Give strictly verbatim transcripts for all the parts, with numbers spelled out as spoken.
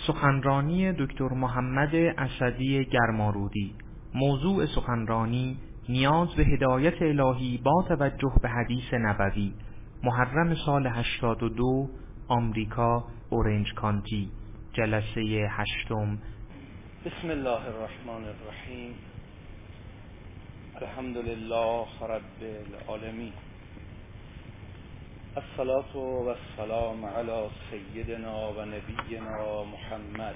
سخنرانی دکتر محمد اسدی گرمارودی. موضوع سخنرانی نیاز به هدایت الهی با توجه به حدیث نبوی. محرم سال هشتاد و دو، آمریکا، اورنج کانتی، جلسه هشتم. بسم الله الرحمن الرحیم. الحمد لله رب العالمین. الصلاة و السلام علی سیدنا و نبینا محمد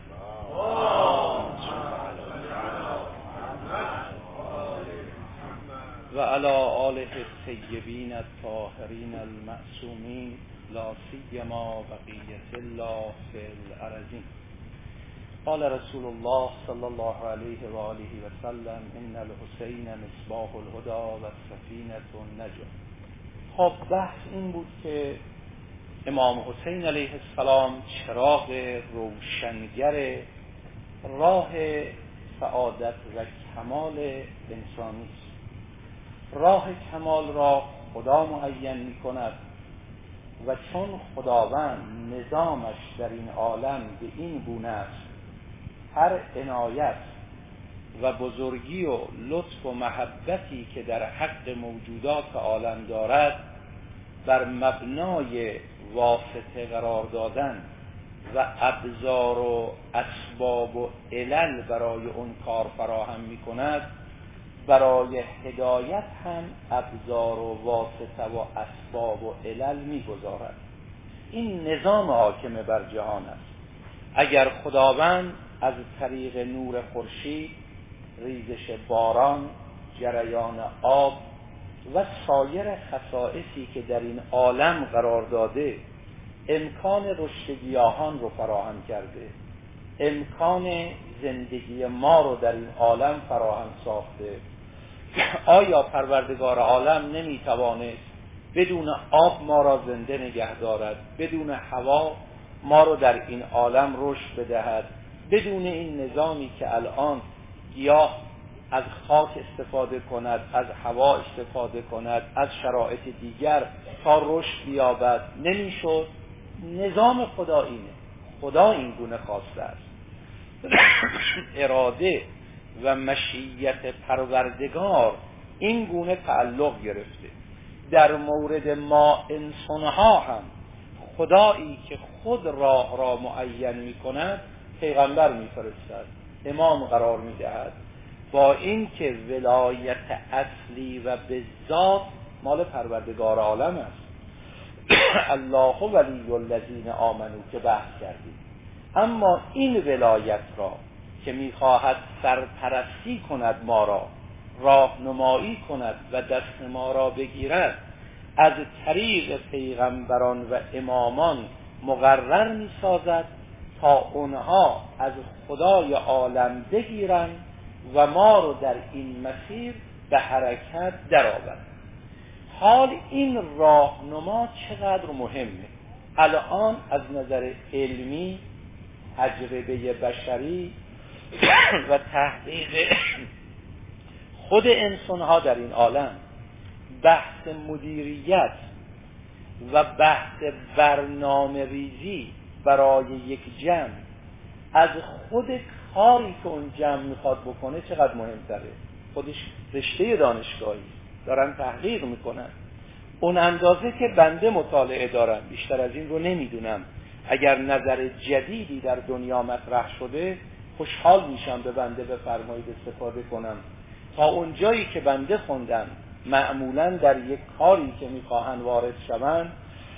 و علی آله الطیبین الطاهرین المعصومین، لا سیما بقیة الله فی الارضین. قال رسول الله صلی الله علیه و آله و سلم: ان الحسین مصباح الهدى و سفینة النجاة. خب بحث این بود که امام حسین علیه السلام چراغ روشنگر راه سعادت و کمال انسانی است. راه کمال را خدا معین می کند و چون خداوند نظامش در این عالم به این گونه است، هر عنایت و بزرگی و لطف و محبتی که در حق موجودات عالم دارد بر مبنای واسطه قرار دادن و ابزار و اسباب و علل برای اون کار فراهم می کند، برای هدایت هم ابزار و واسطه و اسباب و علل می گذارد. این نظام حاکم بر جهان است. اگر خداوند از طریق نور خورشید، ریزش باران، جریان آب و سایر خصائصی که در این عالم قرار داده امکان رشد گیاهان رو فراهم کرده، امکان زندگی ما رو در این عالم فراهم ساخته، آیا پروردگار عالم نمیتوانست بدون آب ما را زنده نگه دارد، بدون هوا ما رو در این عالم رشد بدهد، بدون این نظامی که الان گیاه از خاک استفاده کند، از هوا استفاده کند، از شرایط دیگر تا رشد بیابد؟ نمیشد. نظام خدا اینه. خدا این گونه خواسته است. اراده و مشیت پروردگار این گونه تعلق گرفته. در مورد ما انسانها هم خدایی که خود راه را معین می کند پیغمبر می فرستد، امام قرار می دهد، با این که ولایت اصلی و بذات مال پروردگار عالم است. الله ولی الذین آمنو که بحث کردیم. اما این ولایت را که می خواهد سرپرستی کند، ما را راهنمایی کند و دست ما را بگیرد، از طریق پیغمبران و امامان مقرر می سازد تا اونها از خدای عالم بگیرند و ما رو در این مسیر به حرکت درآورند. حال این راهنما چقدر مهمه. الان از نظر علمی، تجربه بشری و تحقیق خود انسانها در این عالم، بحث مدیریت و بحث برنامه ریزی برای یک جمع از خود کاری که اون جمع میخواد بکنه چقدر مهمتره. خودش رشته دانشگاهی دارن تحقیق میکنن. اون اندازه که بنده مطالعه دارم، بیشتر از این رو نمیدونم. اگر نظر جدیدی در دنیا مطرح شده خوشحال میشم به بنده بفرمایید استفاده کنم. تا اون جایی که بنده خوندم، معمولاً در یک کاری که میخواهن وارد شوند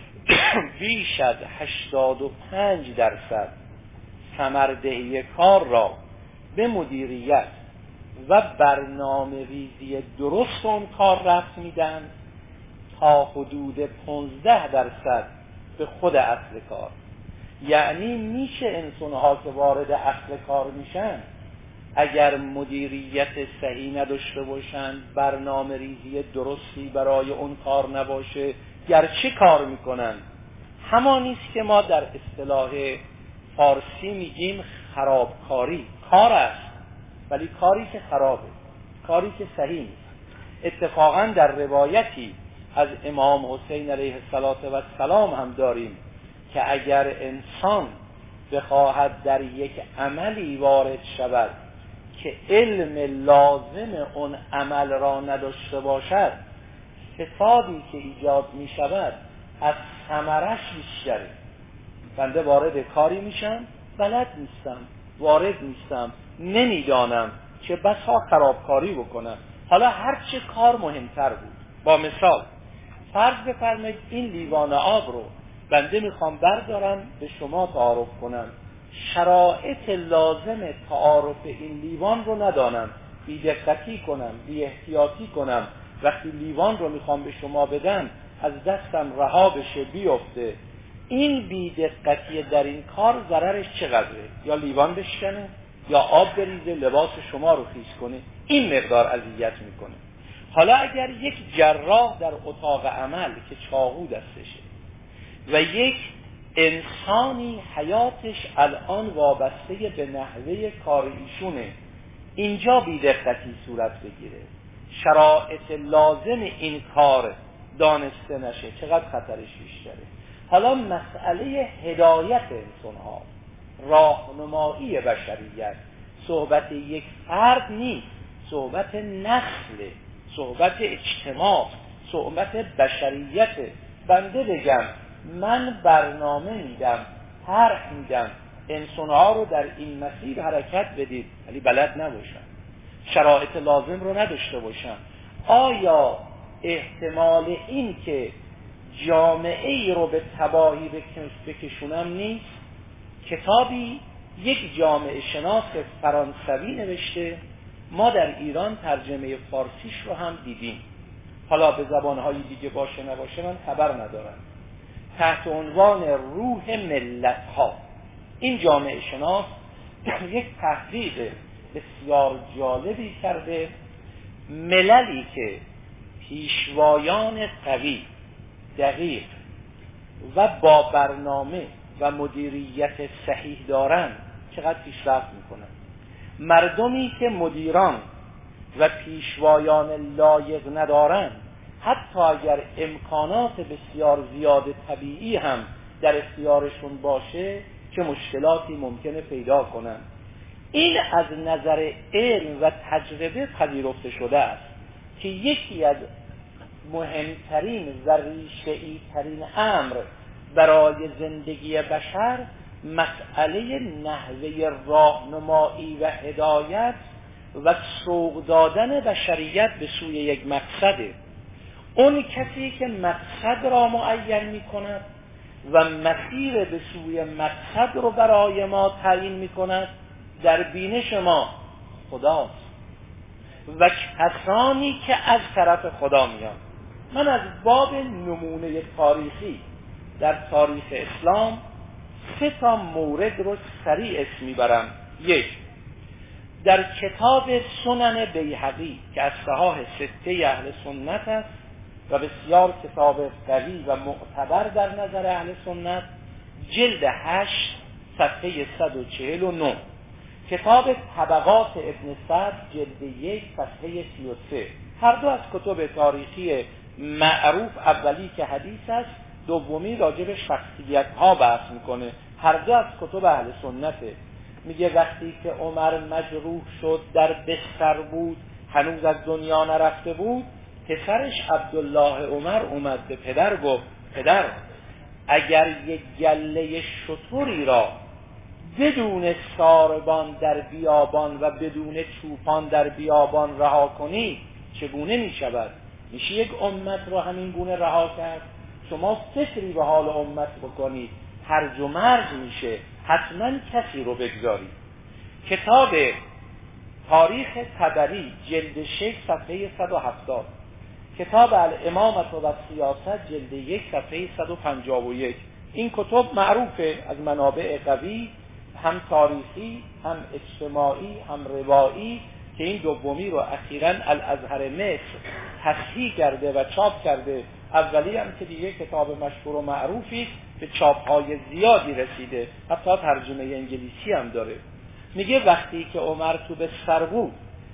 بیش از هشتاد و پنج درصد ثمردهی کار را به مدیریت و برنامه ریزی درست اون کار رفت میدن، تا حدود پانزده درصد به خود اصل کار. یعنی میشه انسانها که وارد اصل کار میشن اگر مدیریت صحیح نداشته باشن، برنامه ریزی درستی برای اون کار نباشه، گرچه کار میکنن، همانیست که ما در اصطلاح فارسی میگیم خرابکاری. کار است ولی کاری که خرابه، کاری که صحیح نیست. اتفاقا در روایتی از امام حسین علیه السلام هم داریم که اگر انسان بخواهد در یک عملی وارد شود که علم لازم اون عمل را نداشته باشد، فسادی که ایجاد می شود از ثمرش بیشتره. بنده وارد کاری میشم، بلد نیستم، وارد نیستم، نمیدانم، چه بسا خرابکاری بکنم. حالا هر چه کار مهمتر بود. با مثال فرض بفرمایید این لیوان آب رو بنده میخوام بردارم به شما تعارف کنم، شرایط لازم تعارف این لیوان رو ندانم، بی دقتی کنم، بی احتیاطی کنم، وقتی لیوان رو میخوام به شما بدم از دستم رها بشه بیفته، این بی دقتی در این کار ضررش چقدره؟ یا لیوان بشکنه، یا آب بریزه، لباس شما رو خیس کنه، این مقدار اذیت میکنه. حالا اگر یک جراح در اتاق عمل که چاقو دستشه و یک انسانی حیاتش الان وابسته به نحوه کار ایشونه، اینجا بی دقتی صورت بگیره، شرایط لازم این کار دانسته نشه، چقدر خطرش بیشتره. حالا مسئله هدایت انسان ها، راهنمایی بشریت، صحبت یک فرد نیست، صحبت نسل، صحبت اجتماع، صحبت بشریت. بنده بگم من برنامه میدم، طرح میدم، انسانها رو در این مسیر حرکت بدید، ولی بلد نباشن، شرایط لازم رو نداشته باشن، آیا احتمال این که جامعه ای رو به تباهی بکشونم نیست؟ کتابی یک جامعه شناس فرانسوی نوشته، ما در ایران ترجمه فارسیش رو هم دیدیم، حالا به زبانهای دیگه باشه نباشه من خبر ندارم، تحت عنوان روح ملت ها. این جامعه شناس یک تحقیق بسیار جالبی کرده، مللی که پیشوایان قوی، دقیق و با برنامه و مدیریت صحیح دارن چقدر پیشرفت میکنن. مردمی که مدیران و پیشوایان لایق ندارن، حتی اگر امکانات بسیار زیاد طبیعی هم در اختیارشون باشه چه مشکلاتی ممکنه پیدا کنن. این از نظر علم و تجربه پذیرفته شده است که یکی از مهمترین و ریشه‌ای ترین امر برای زندگی بشر مسئله نحوه راهنمایی و هدایت و سوق دادن بشریت به سوی یک مقصده. اون کسی که مقصد را معین می کند و مسیر به سوی مقصد رو برای ما تعیین می کند در بینش ما خداست و کسانی که از طرف خدا میان. من از باب نمونه تاریخی در تاریخ اسلام سه تا مورد رو سریع اسم میبرم. یک، در کتاب سنن بیهقی که از صحاح سته اهل سنت است و بسیار کتاب قوی و معتبر در نظر اهل سنت، جلد هشت صفحه صد و چهل و نه، کتاب طبقات ابن سعد جلد یک صفحه سی و سه، هر دو از کتب تاریخی معروف، اولی که حدیث است، دومی راجع به شخصیت ها بحث میکنه، هر دو از کتب اهل سنته. میگه وقتی که عمر مجروح شد، در بستر بود، هنوز از دنیا نرفته بود، پسرش عبدالله عمر اومد به پدر گفت پدر اگر یک گله شتری را بدون ساربان در بیابان و بدون چوپان در بیابان رها کنی چگونه می شود؟ میشه یک امت را همین گونه رها کرد؟ شما فکری به حال امت بکنید، هرج و مرج میشه، حتما کسی رو بگذارید. کتاب تاریخ طبری جلد شش صفحه صد و هفتاد، کتاب الامامت و سیاست جلد یک صفحه صد و پنجاه و یک. این کتب معروفه از منابع قوی، هم تاریخی هم اجتماعی هم روایی، که این دومی رو اخیراً الازهر مصر تصحیح کرده و چاپ کرده. اولی هم که دیگه کتاب مشهور و معروفی به چاپ‌های زیادی رسیده، حتی ترجمه انگلیسی هم داره. میگه وقتی که عمر تو به سر بود،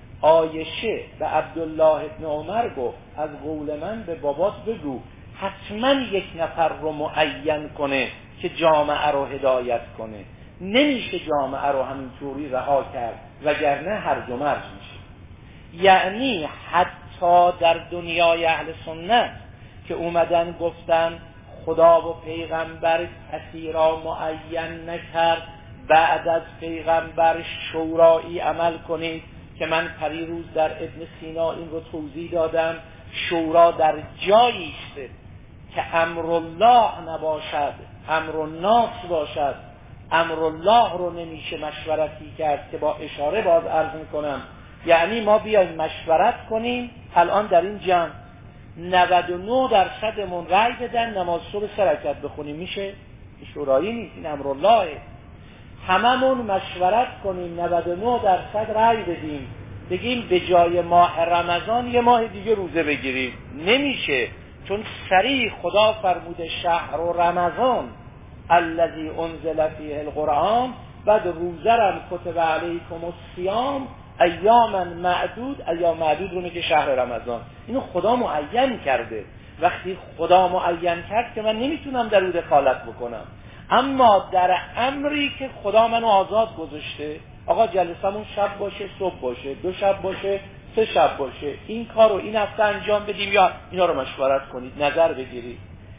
عایشه به عبدالله ابن عمر گفت از قول من به بابات بگو حتما یک نفر رو معین کنه که جامعه رو هدایت کنه. نمیشه جامعه رو همینطوری رها کرد، وگرنه هرج و مرج میشه. یعنی حتی در دنیای اهل سنت که اومدن گفتن خدا و پیغمبر کسی را معین نکرد، بعد از پیغمبر شورایی عمل کنید، که من پریروز در ابن سینا این رو توضیح دادم. شورا در جایی است که امر الله نباشد، امر الناس باشد. امر الله رو نمیشه مشورتی کرد، که با اشاره باز عرض میکنم. یعنی ما بیایم مشورت کنیم، الان در این جمع نود و نه درصدمون رأی بدن نماز صبح سه رکعت بخونیم، میشه؟ شورایی نیست، این امر الله. هممون مشورت کنیم نود و نه درصد رأی بدیم، بگیم به جای ماه رمضان یه ماه دیگه روزه بگیریم، نمیشه. چون صریح خدا فرموده شهر و رمضان الذی انزل فیه القرآن، بعد روزه رم کتب علیکم الصیام ایاما معدود، ایام معدود رو میگه شهر رمضان. اینو خدا معین کرده. وقتی خدا معین کرد که من نمیتونم در او دخالت بکنم. اما در امری که خدا منو آزاد گذاشته، آقا جلسمون شب باشه صبح باشه، دو شب باشه سه شب باشه، این کار رو این هفته انجام بدیم یا اینا رو مشورت کنید، نظر بگیرید.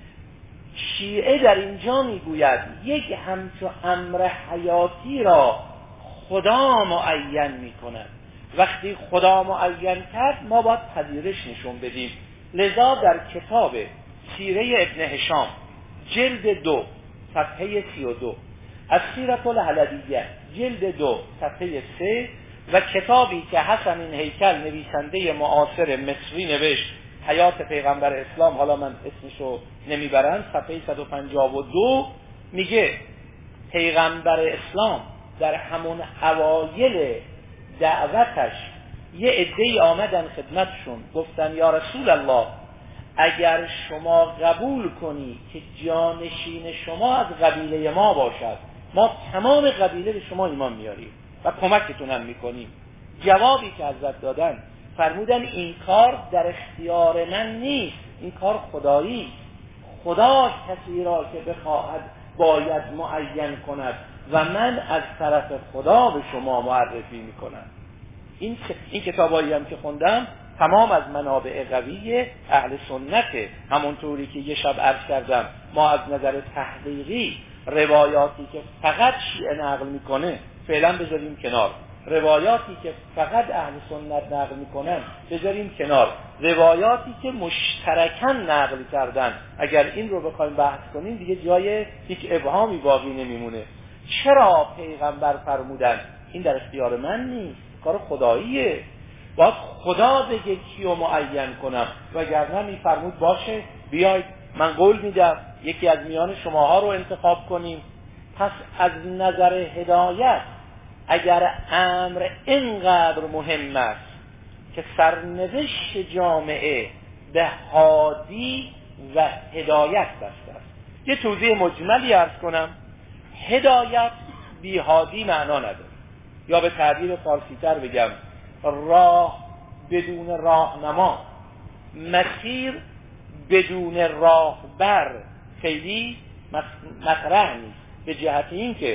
شیعه در اینجا میگوید یک همچو امر حیاتی را خدا معین میکند. وقتی خدا معین کرد ما باید پذیرش نشون بدیم. لذا در کتاب سیره ابن هشام جلد دو صفحه سی و دو، از سیرت الحلبیه جلد دو صفحه سه، و کتابی که حسن این هیکل نویسنده معاصر مصری نوشت، حیات پیغمبر اسلام، حالا من اسمشو نمیبرم، صفحه صد و پنجاه و دو، میگه پیغمبر اسلام در همون اوایل دعوتش یه عده‌ای آمدن خدمتشون، گفتن یا رسول الله اگر شما قبول کنی که جانشین شما از قبیله ما باشد، ما تمام قبیله به شما ایمان میاریم و کمکتون هم میکنیم. جوابی که ازت دادن فرمودن این کار در اختیار من نیست، این کار خدایی، خدا کسی را که بخواهد باید معین کند و من از طرف خدا به شما معرفی میکنم. این این کتابایی هم که خوندم تمام از منابع قوی اهل سنته. همونطوری که یه شب عرض کردم ما از نظر تحقیقی روایاتی که فقط شیعه نقل میکنه فعلا بذاریم کنار، روایاتی که فقط اهل سنت نقل میکنن بذاریم کنار، روایاتی که مشترکاً نقل کردن اگر این رو بخوایم بحث کنیم دیگه جای هیچ ابهامی باقی نمیمونه. چرا پیغمبر فرمودن این در اختیار من نیست، کار خداییه، باید خدا بگه کیو معین کنم، وگرنه میفرمود باشه بیاید من قول میدم یکی از میان شماها رو انتخاب کنیم. پس از نظر هدایت اگر امر اینقدر مهم است که سرنوشت جامعه به هادی و هدایت بسته است، یه توضیح مجملی عرض کنم. هدایت بی هادی معنا نداره، یا به تعبیر فارسی تر بگم راه بدون راهنما، مسیر بدون راهبر خیلی مطرح نیست، به جهت این که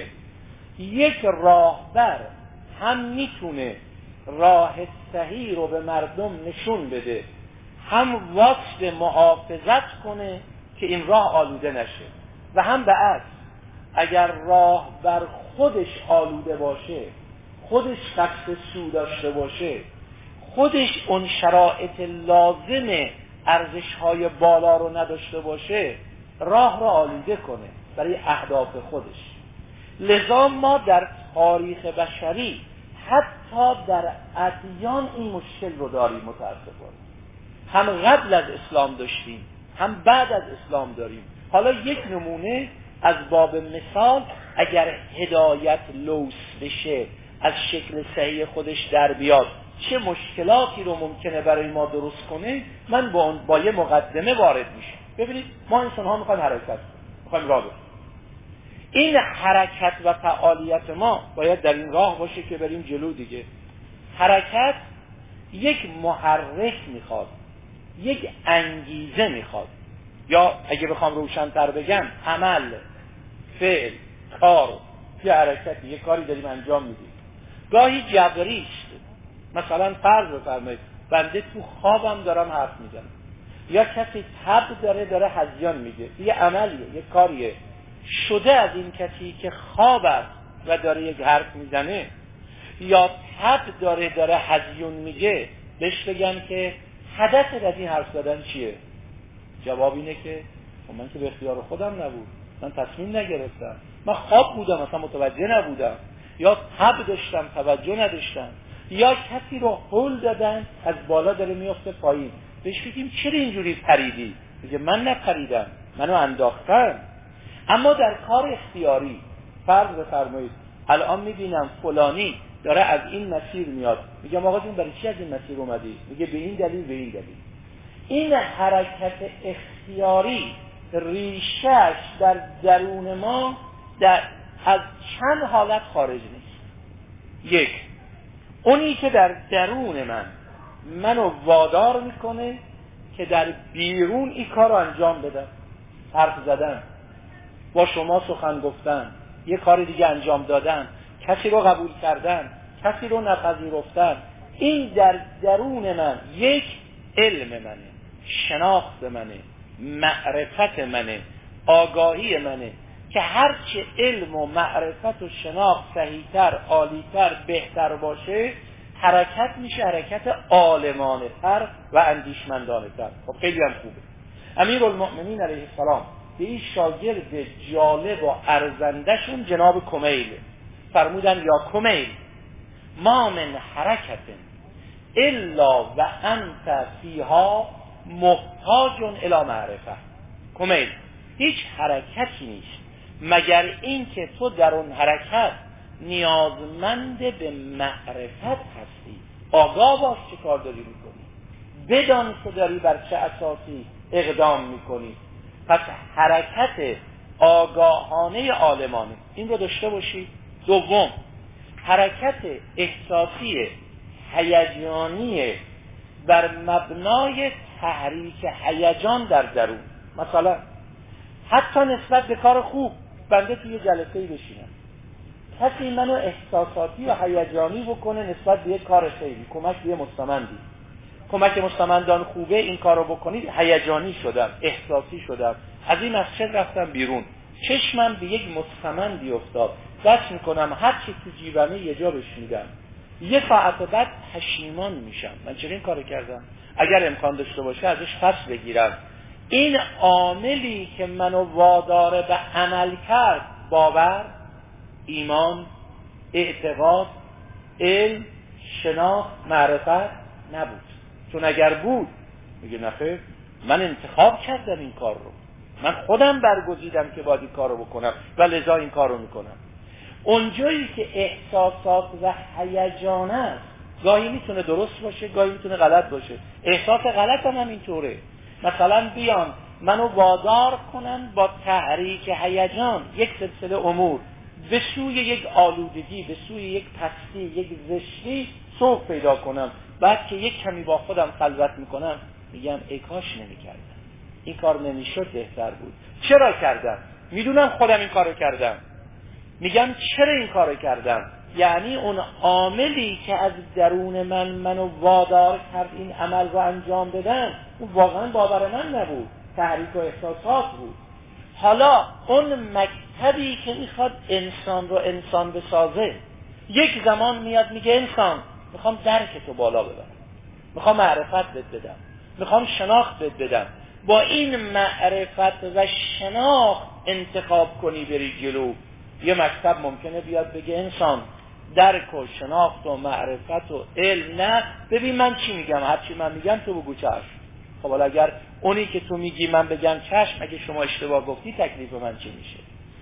یک راهبر هم میتونه راه صحیح رو به مردم نشون بده، هم واسه محافظت کنه که این راه آلوده نشه، و هم به عکس اگر راهبر خودش آلوده باشه، خودش قصد سو داشته باشه، خودش اون شرایط لازم ارزش‌های بالا رو نداشته باشه، راه رو آلوده کنه برای اهداف خودش. لذا ما در تاریخ بشری حتی در ادیان این مشکل رو داریم متاسفانه، هم قبل از اسلام داشتیم هم بعد از اسلام داریم. حالا یک نمونه از باب مثال، اگر هدایت لوس بشه از شکل صحیح خودش در بیاد چه مشکلاتی رو ممکنه برای ما درست کنه، من با, با یه مقدمه وارد میشم. ببینید ما انسان ها میخوایم حرکت کنیم، میخوایم راه بریم. این حرکت و فعالیت ما باید در این راه باشه که بریم جلو دیگه. حرکت یک محرک میخواد، یک انگیزه میخواد، یا اگه بخوام روشن‌تر بگم عمل، فعل، کار، یه حرکتی، یه کاری داریم انجام میدیم. گاهی جبری است. مثلا فرض بفرمایید بنده تو خوابم دارم حرف میزنم، یا کسی تب داره داره هذیان میگه، یه عملیه، یه کاریه شده از این کسی که خواب است و داره یک حرف میزنه، یا تب داره داره هذیان میگه، بهش بگن که هدفت از این حرف زدن چیه؟ جواب اینه که من که به اختیار خودم نبود، من تصمیم نگرفتم، من خواب بودم اصلا متوجه نبودم، یا تب داشتم توجه نداشتم، یا کسی رو هل دادن از بالا داره میفته پایین، بهش بگیم چرا اینجوری پریدی؟ میگه من نپریدم، منو انداختن. اما در کار اختیاری فرض بفرمایید الان میبینم فلانی داره از این مسیر میاد، میگم آقا جون برای چی از این مسیر اومدی؟ میگه به این دلیل به این دلیل. این حرکت اختیاری ریشش در درون ما در از چند حالت خارج نیست. یک، اونی که در درون من منو وادار میکنه که در بیرون این کار رو انجام بدم، حرف زدن، با شما سخن گفتن، یه کار دیگه انجام دادن، کسی رو قبول کردن، کسی رو نپذیرفتن، این در درون من یک علم منه، شناخت منه، معرفت منه، آگاهی منه که هرچه علم و معرفت و شناخت صحیحتر، عالیتر، بهتر باشه حرکت میشه حرکت عالمانه تر و اندیشمندانه تر. خب خیلی هم خوبه. امیرالمؤمنین علیه السلام به این شاگرد جالب و ارزنده شون جناب کمیل فرمودن یا کمیل ما من حرکت الا و انت فیها محتاج الی معرفه. کمیل هیچ حرکتی نیست مگر این که تو در اون حرکت نیازمند به معرفت هستی، آگاه باش چه کار داری میکنی، بدان که داری بر چه اساسی اقدام میکنی. پس حرکت آگاهانه عالمانه این رو داشته باشی. دوم، حرکت احساسی هیجانی بر مبنای تحریک هیجان در درون. مثلا حتی نسبت به کار خوب بنده توی جلسه‌ای بشینم، کسی منو احساساتی و هیجانی بکنه نسبت به یک کار خیری، کمک به مستمندی، کمک مستمندان خوبه، این کارو بکنید، هیجانی شدم، احساسی شدم، از این مسجد رفتم بیرون، چشمم به یک مستمندی افتاد، دست میکنم هر چی تو جیبمه یه جا بهش میدم، یه ساعت بعد پشیمان میشم من چرا این کارو کردم، اگر امکان داشته باشه ازش پس بگیرم. این عاملی که منو وادار به عمل کرد باور، ایمان، اعتقاد، علم، شناخت، معرفت نبود. چون اگر بود میگه نخیر من انتخاب کردم این کار رو، من خودم برگزیدم که باید این کار رو بکنم و لذا این کار رو میکنم. اونجایی که احساسات و هیجان است گاهی میتونه درست باشه گاهی میتونه غلط باشه. احساس غلط هم اینطوره، مثلا بیان منو وادار کنن با تحریک هیجان یک سلسله امور به سوی یک آلودگی، به سوی یک پستی، یک زشتی سوق پیدا کنم، بعد که یک کمی با خودم خلوت میکنم میگم ای کاش نمیکردم، این کار نمیشد، بهتر بود. چرا کردم؟ میدونم خودم این کارو کردم، میگم چرا این کارو کردم؟ یعنی اون عاملی که از درون من منو وادار کرد این عمل رو انجام بدم اون واقعا باور من نبود، تحریک و احساسات بود. حالا اون مکتبی که میخواد انسان رو انسان بسازه یک زمان میاد میگه انسان میخوام درک تو بالا ببرم، میخوام معرفت بهت بدم، میخوام شناخت بهت بدم، با این معرفت و شناخت انتخاب کنی بری جلو. یه مکتب ممکنه بیاد بگه انسان درک و شناخت و معرفت و علم نه، ببین من چی میگم، هر چی من میگم تو بگو چشم. خب حالا اگر اونی که تو میگی من بگم چشم، اگه شما اشتباه گفتی تکلیف من چی میشه؟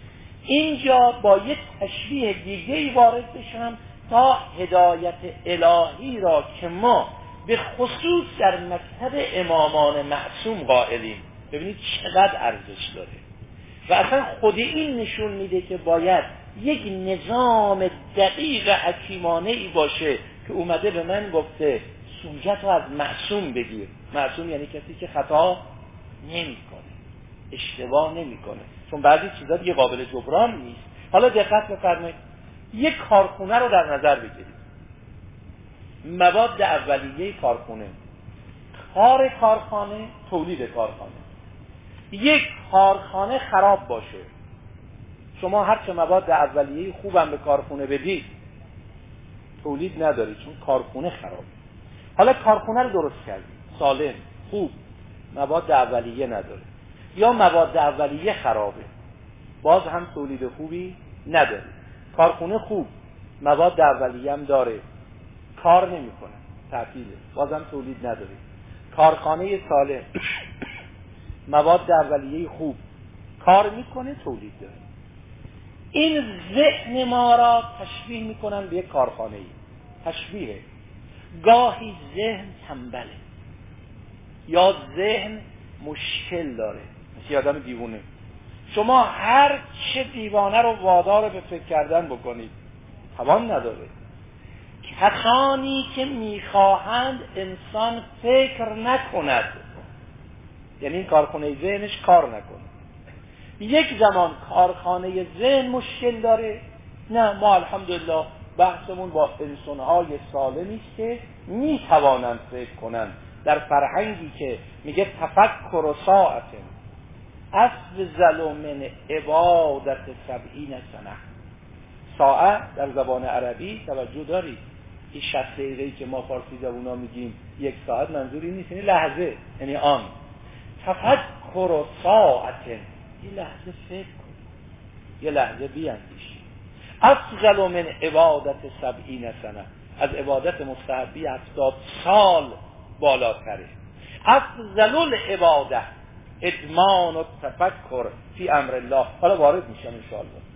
اینجا با یک تشریح دیگه‌ای وارد بشم تا هدایت الهی را که ما به خصوص در مکتب امامان معصوم قائلیم ببینید چقدر ارزش داره و اصلا خود این نشون میده که باید یک نظام دقیق حکیمانه‌ای باشه که اومده به من گفته سوجت رو از معصوم بگیر. معصوم یعنی کسی که خطا نمی‌کنه، اشتباه نمی‌کنه، چون بعضی چیزا دیگه قابل جبران نیست. حالا دقت بفرمایید، یک کارخونه رو در نظر بگیرید. مواد اولیه کارخونه، کار کارخانه، تولید کارخانه. یک کارخانه خراب باشه، شما هر چه مواد اولیه خوبم به کارخونه بدید تولید نداری، چون کارخونه خراب. حالا کارخونه رو درست کردید، سالم، خوب، مواد اولیه نداره، یا مواد اولیه خرابه، باز هم تولید خوبی نداره. کارخونه خوب، مواد اولیه هم داره، کار نمیکنه، تعطیله، باز هم تولید نداره. کارخانه سالم، مواد اولیه خوب، کار میکنه، تولید داره. این ذهن ما را تشبیه میکنن به یک کارخانه ای. تشبیه، گاهی ذهن تنبله یا ذهن مشکل داره، مثل آدم دیوونه. شما هر چه دیوانه رو وادار به فکر کردن بکنید توان نداره. کسانی که میخواهند انسان فکر نکند، یعنی این کارخانه ذهنش کار نکنه. یک زمان کارخانه ذهن مشکل داره، نه ما الحمدلله بحثمون با انسانهای سالمی است که میتوانند فکر کنند در فرهنگی که میگه تفکر و ساعت افضل من عبادت سبعین سنه. ساعت در زبان عربی توجه دارید، این شصت دقیقه‌ای که ما فارسی زبونا میگیم یک ساعت منظوری نیست، یعنی لحظه، یعنی آن. تفکر و ساعت، یه لحظه فکر کن، یه لحظه بیاندیش. افضل من عبادت سبعین سنه، از عبادت مستحبی هفتاد سال بالاتره. افضل العباده ادمان و تفکر فی امر الله. حالا وارد میشم انشاءالله.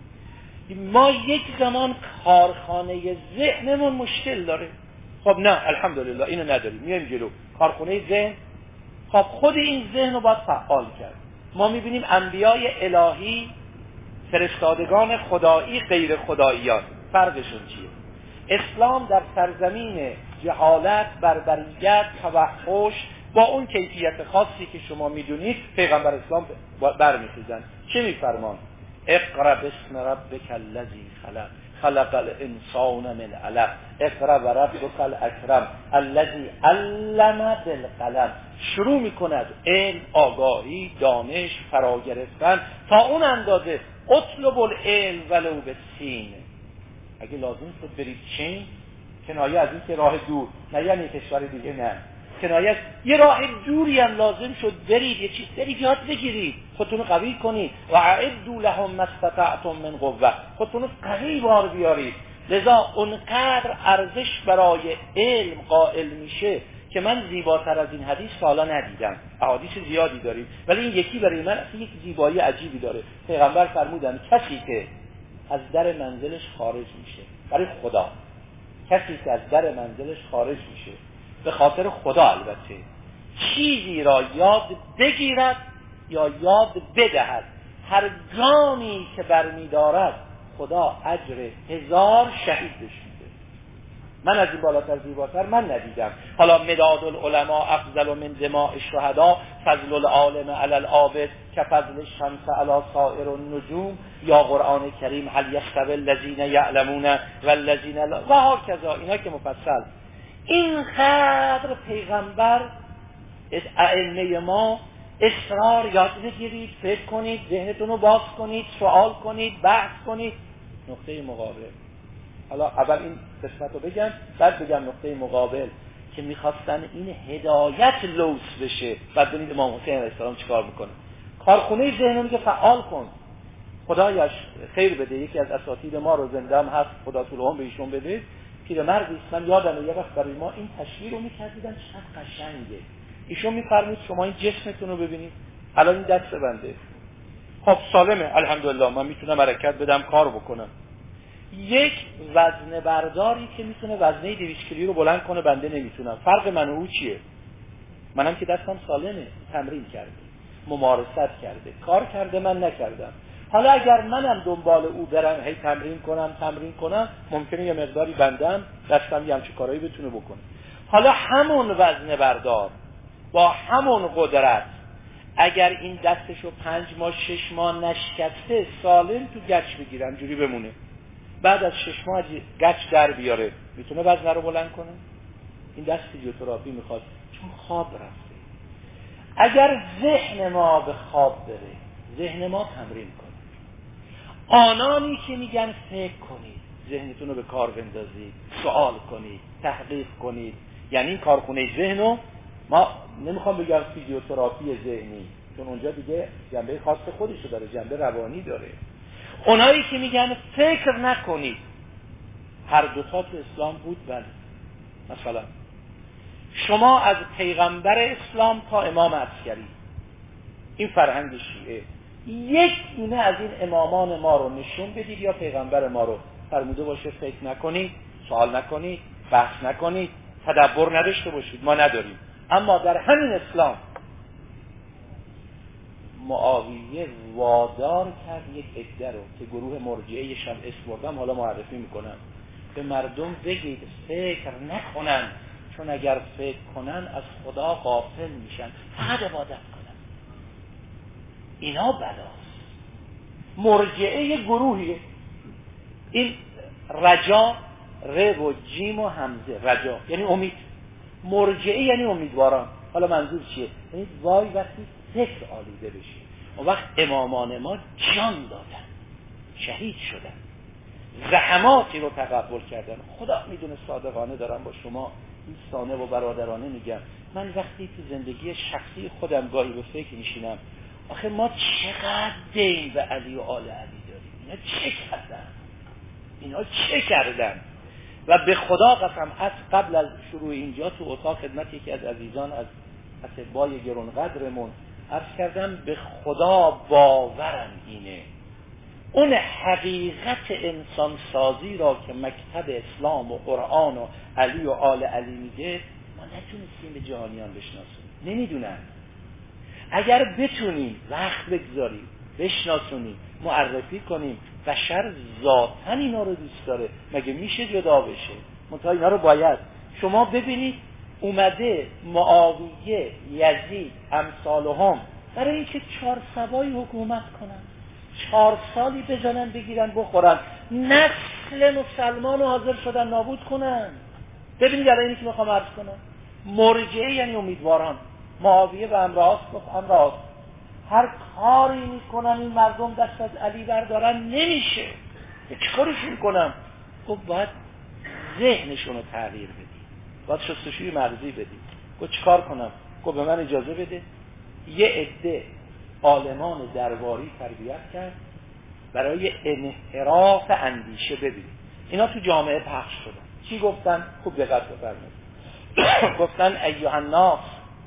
ما یک زمان کارخانه ذهنمون مشکل داره. خب نه الحمدلله اینو نداریم، میایم جلو. کارخانه ذهن، خب خود این ذهن رو باید فعال کرد. ما میبینیم انبیای الهی، فرستادگان خدایی، غیر خداییان، فرقشون چیه؟ اسلام در سرزمین جهالت، بربریت، توحش، با اون کیفیت خاصی که شما میدونید، پیغمبر اسلام برمیخیزن. چه میفرمان؟ اقرأ باسم ربک الذی خلق خلق الانسان من علق اقرأ و ربک الاکرم الذی علم بالقلم. شروع میکند علم، آگاهی، دانش، فرا گرفتن تا اون اندازه. اطلب العلم ولو بالسین، اگه لازم شد برید چین، کنایه از این که راه دور، نه یعنی کشور دیگه، نه کنایه یه راه دوری هم لازم شد برید، یه چیز برید یاد بگیرید، خودتون رو قوی کنید. و اعدوا لهم ما استطعتم من قوه، خودتون رو قوی بار بیارید. لذا اونقدر ارزش برای علم قائل میشه که من زیباتر از این حدیث حالا ندیدم. احادیث زیادی داریم ولی این یکی برای من اصلا یک زیبایی عجیبی داره. پیغمبر فرمودن کسی که از در منزلش خارج میشه برای خدا، کسی که از در منزلش خارج میشه به خاطر خدا، البته چیزی را یاد بگیرد یا یاد بدهد، هر گامی که برمیدارد خدا اجر هزار شهید بهش میده. من از این بالاتر زیباتر من ندیدم. حالا مداد العلماء افضل من دماء الشهداء، فضل العالم علی العابد کفضل الشمس علی سائر النجوم، یا قرآن کریم هل یستوی الذین یعلمون والذین لا، و هاکذا. اینا که مفصل. اینقدر پیغمبر ائمه ما اصرار یاد بگیرید، فکر کنید، ذهنتون رو باز کنید، سوال کنید، بحث کنید. نقطه مقابل، حالا اول این قسمت رو بگم بعد بگم نقطه مقابل که میخواستن این هدایت لوس بشه. بعد ببینید امام حسین علیه السلام چیکار میکنه. کارخونه ذهن میگه فعال کن. خدایش خیر بده، یکی از اساتید ما رو زنده هم هست، خدا طول عمر به ایشون بده، پیرمردی است. من یادمه یه وقت برای ما این تشریح رو می‌کردن، چقدر قشنگه. ایشون می‌فرمود شما این جسمتون رو ببینید، الان این دست بنده خب سالمه الحمدلله، من میتونم حرکت بدم، کار بکنم. یک وزن برداری که میتونه وزنه دویست کیلو رو بلند کنه، بنده نمیتونم. فرق من و او چیه؟ منم که دستم سالمه، تمرین کرده، ممارست کرده، کار کرده، من نکردم. حالا اگر منم دنبال او برم هی تمرین کنم تمرین کنم ممکنه یه مقداری بندم دستم یه همچه کارایی بتونه بکنه. حالا همون وزن بردار با همون قدرت اگر این دستشو پنج ماه شش ماه نشکسته سالم تو گچ بگیرن جوری بمونه، بعد از شش ماه گچ در بیاره میتونه وزنه رو بلند کنه؟ این دست فیزیوتراپی میخواد، چون خواب رفته. اگر ذهن ما به خواب بره، ذهن ما تمرین کنه. آنانی که میگن فکر کنید، ذهنتون رو به کار بندازید، سوال کنید، تحقیق کنید، یعنی این کارخونه ذهن رو ما نمیخوام بگم فیزیوتراپی ذهنی، چون اونجا دیگه جنبه خاص خودش رو داره، جنبه روانی داره. اونایی که میگن فکر نکنید، هر دوتا تو اسلام بود. بله، مثلا شما از پیغمبر اسلام تا امام عسکری، این فرهنگ شیعه، یک دونه از این امامان ما رو نشون بدید یا پیغمبر ما رو فرموده باشه فکر نکنید، سوال نکنید، بحث نکنید، تدبر نداشته باشید. ما نداریم. اما در همین اسلام معاویه وادار کرد یک عده رو که گروه مرجعه شم اسم بردم حالا معرفی میکنم، به مردم بگید فکر نکنن، چون اگر فکر کنن از خدا غافل میشن، فقط عبادت کنن. اینا بلاست. مرجعه یک گروهیه. این رجا، ر و جیم و همزه، رجا یعنی امید، مرجعه یعنی امیدواران. حالا منظور چیه؟ یعنی وای وقتی فکر آلوده بشی. اون وقت امامان ما جان دادن، شهید شدن، زحماتی رو تقبل کردن. خدا میدونه صادقانه دارم با شما دوستانه و برادرانه میگم، من وقتی تو زندگی شخصی خودم گاهی به فکر میشینم، آخه ما چقدر دین به علی و آل علی داریم، اینا چه کردن؟ اینا چه کردن؟ و به خدا قسم از قبل از شروع اینجا تو اتاق خدمت یکی از عزیزان از اتباع گرانقدرمون عرض کردم، به خدا باورم اینه، اون حقیقت انسان سازی را که مکتب اسلام و قرآن و علی و آل علی میگه، ما نتونستیم به جهانیان بشناسونیم، نمیدونن. اگر بتونیم وقت بگذاریم، بشناسونیم، معرفی کنیم، بشر ذاتاً اینا رو دوست داره، مگه میشه جدا بشه؟ منتها اینا رو باید شما ببینید اومده معاویه، یزید، امثالهم برای اینکه چهار سبایی حکومت کنن، چهار سالی بزنن بگیرن بخورن، نسل مسلمان رو حاضر شدن نابود کنن. ببینید الان اینی که میخوام عرض کنم، مرجعه یعنی امیدواران. معاویه به امرهاست گفت امرهاست، هر کاری میکنن این مردم دست از علی بردارن نمیشه، چه کارشون کنم؟ گفت باید ذهنشون رو تغییر بدی، باید شستشوی مغزی بدی. گفت چه کار کنم؟ گفت به من اجازه بده یه عده عالمان درباری تربیت کرد برای انحراف اندیشه. ببینید اینا تو جامعه پخش شدن، چی گفتن؟ خوب دقت بفرمایید. گفتن ایها الناس،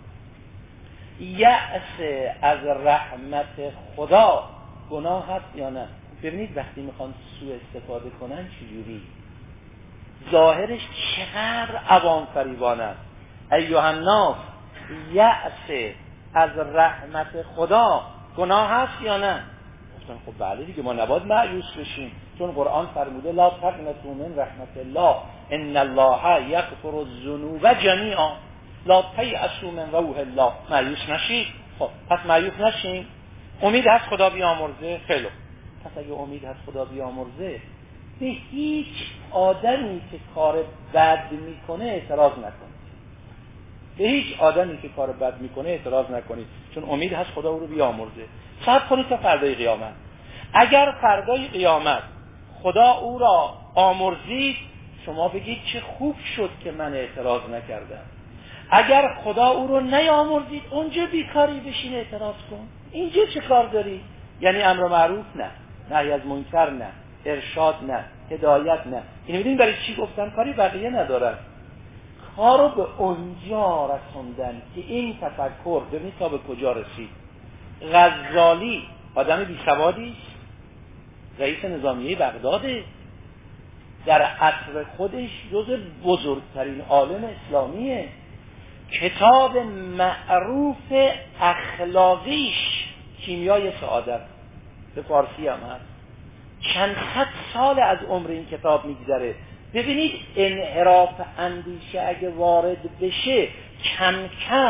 یأس از رحمت خدا گناه هست یا نه؟ ببینید وقتی میخوان سوء استفاده کنن چجوری، ظاهرش چقدر عوام فریبانه است. ایها الناس، یأس از رحمت خدا گناه هست یا نه؟ گفتن خب بله دیگه، ما نباید مایوس بشیم، چون قرآن فرموده لا تقنطوا من رحمت الله ان الله یغفر الذنوب جمیعا لا تیأسوا من روح الله. مایوس نشید. خب پس مایوس نشیم. امید هست خدا بیامرزه؟ خیلی. پس اگه امید هست خدا بیامرزه، به هیچ آدمی که کار بد میکنه اعتراض نکنید. به هیچ آدمی که کار بد میکنه اعتراض نکنید، چون امید هست خدا او رو بیامرزه. صبر کنید تا فردای قیامت. اگر فردای قیامت خدا او را آمرزید، شما بگید چه خوب شد که من اعتراض نکردم. اگر خدا او رو نیامرزید، اونجا بیکاری بشین اعتراض کن. اینجا چه کار داری؟ یعنی امر معروف نه، نهی از منکر نه، ارشاد نه، هدایت نه. این میدونید برای چی گفتن؟ کاری بقیه ندارن، کارو به اونجا رسوندن که این تفکر ببینید تا به کجا رسید. غزالی آدم بی سوادی است، رئیس نظامیه بغداده، در عصر خودش جز بزرگترین عالم اسلامیه، کتاب معروف اخلاقیش کیمیای سعادت به فارسی هم هست، چند صد سال از عمر این کتاب میگذره. ببینید انحراف اندیشه اگه وارد بشه، کم کم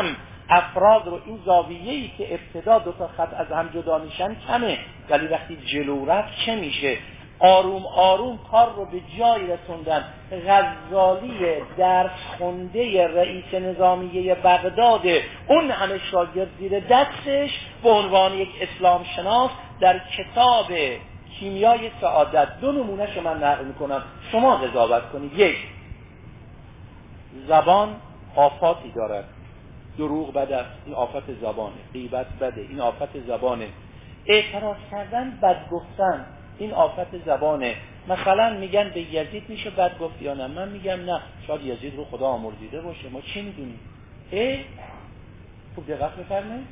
افراد رو این زاویه‌ای که ابتدا دو تا خط از هم جدا میشن کمه، ولی وقتی جلو رفت چه میشه؟ آروم آروم کار رو به جایی رسوندن. غزالی درس خونده رئیس نظامیه بغداد، اون همه شاگرد زیر دستش، به عنوان یک اسلام شناس در کتاب کیمیای سعادت دو نمونهش من نقل میکنم، شما قضاوت کنید. یک، زبان آفاتی دارد، دروغ بد است، این آفت زبانه. غیبت بده، این آفت زبانه. اعتراض کردن، بد گفتن، این آفت زبانه. مثلا میگن به یزید میشه بد گفت یا نه؟ من میگم نه، شاید یزید رو خدا آمرزیده باشه، ما چی میدونیم؟ اه خوب دقت بفرمایید.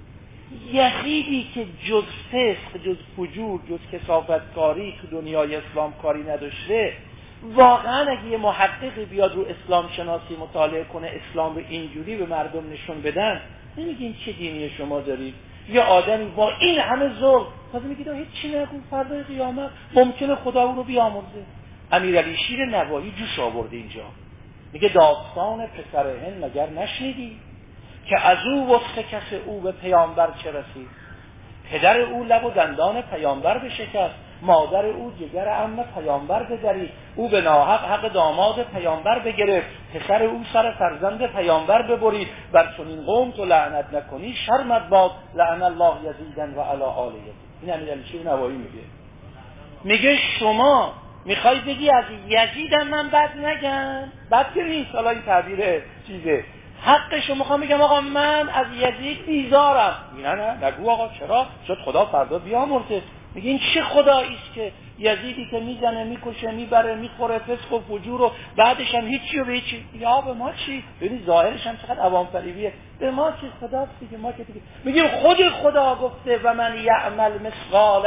یزیدی که جز فسق، جز فجور، جز کثافتکاری تو دنیای اسلام کاری نداشته، واقعا اگه یه محققی بیاد رو اسلام شناسی مطالعه کنه، اسلام رو اینجوری به مردم نشون بدن، نمیگین چه دینی شما دارید؟ یا آدمی با این همه ظلم تازه میگید هیچ چی نگو، فردای قیامت ممکنه خدا او رو بیامرزه. امیرعلی شیر نوایی جوش آورده اینجا، میگه داستان پسر هند مگر نشنیدی که از او وسط کس او به پیامبر چه رسید؟ پدر او لب و دندان پیامبر بشکست، مادر او جگر عم پیامبر بدرید، او به ناحق حق داماد پیامبر بگرفت، پسر او سر فرزند پیامبر ببرید، بر چنین قوم تو لعنت نکنی شرمت باد، لعن الله یزیدن و علی آل یزید. این امیرعلی شیر نوایی میگه. میگه شما میخوای بگی از یزیدم من بد نگم؟ بد که نیست، حالا این تعبیر چیزه، حقشو میخوام بگم آقا من از یزید بیزارم. نه نه نگو آقا، چرا؟ شد خدا فردا بیامرزه. میگه این چه خدایی است که یزیدی که میزنه میکشه میبره میخوره فسق و فجور و بعدش هم هیچی و به هیچی، یا به ما چی؟ ببین ظاهرش هم چقدر عوام فریبیه. به ما چی؟ خدا دیگه، ما که دیگه میگیم خود خدا گفته و من یعمل مثقال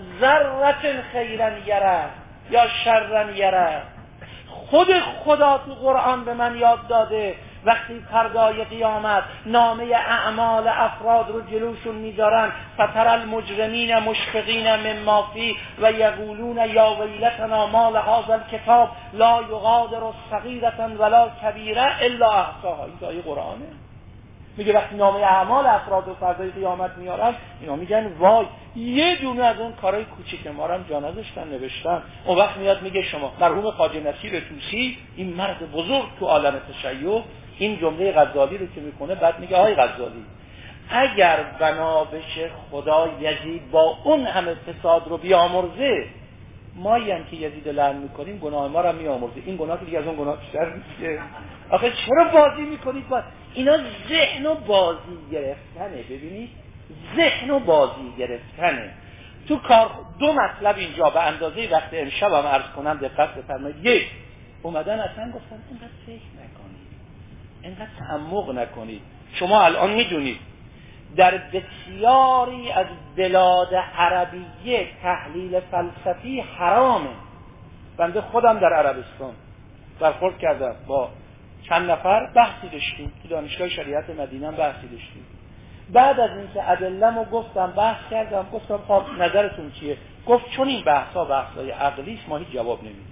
ذره خیرا یره یا شرا یره. خود خدا تو قرآن به من یاد داده وقتی فردای قیامت نامه اعمال افراد رو جلوشون میذارن، فتر المجرمین مشفقین مما فی و یقولون یا ویلتنا ما لهذا الکتاب لا یغادر صغیرة ولا کبیره الا احصاها. این آیه قرآنه. میگه وقتی نامه اعمال افراد رو فردای قیامت میارن، اینا میگن وای یه دونه از اون کارهای کوچیک ما رو هم جا نذاشتن نوشتن. اون وقت میاد میگه شما مرحوم خواجه نصیر طوسی، این مرد بزرگ تو عالم تشیع، این جمله غزالی رو که میکنه بعد میگه آی غزالی اگر بنا بشه خدا یزید با اون همه فساد رو بیامرزه، مایی هم که یزید لعن میکنیم گناه ما رو میامرزه. این گناه که دیگه از اون گناه بیشتر میشه. آخه چرا بازی میکنید با اینا؟ ذهن و بازی گرفتنه. ببینید ذهن و بازی گرفتنه تو کار. دو مطلب اینجا به اندازه وقت امشب هم عرض کنم دقت بفرمایید. یک، اومدن اصلا گفتن اینقدر فکر نکنید، اینقدر تعمق نکنید. شما الان میدونید در بسیاری از بلاد عربیه تحلیل فلسفی حرامه. بنده خودم در عربستان برخورد کردم، با چند نفر بحثی داشتیم تو دانشگاه شریعت مدینه، بحثی داشتیم. بعد از اینکه ادله‌مو گفتم بحث کردم، گفتم خب نظرتون چیه؟ گفت چون این بحثا بحثای عقلی است ما هیچ جواب نمیدیم.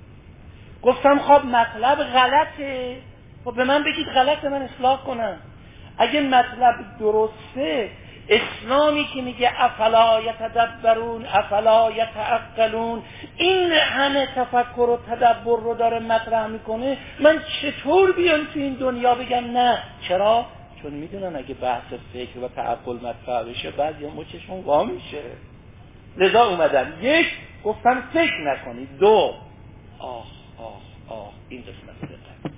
گفتم خب مطلب غلطه، خب به من بگید غلطه من اصلاح کنم. اگه مطلب درسته، اسلامی که میگه افلا یتدبرون افلا یتعقلون، این همه تفکر و تدبر رو داره مطرح میکنه، من چطور بیان تو این دنیا بگم نه؟ چرا؟ چون میدونن اگه بحث فکر و تعقل مطرح بشه بعضی مچشون وا میشه. لذا اومدن یک گفتن فکر نکنید، دو آه آه آه این قسمت دقیق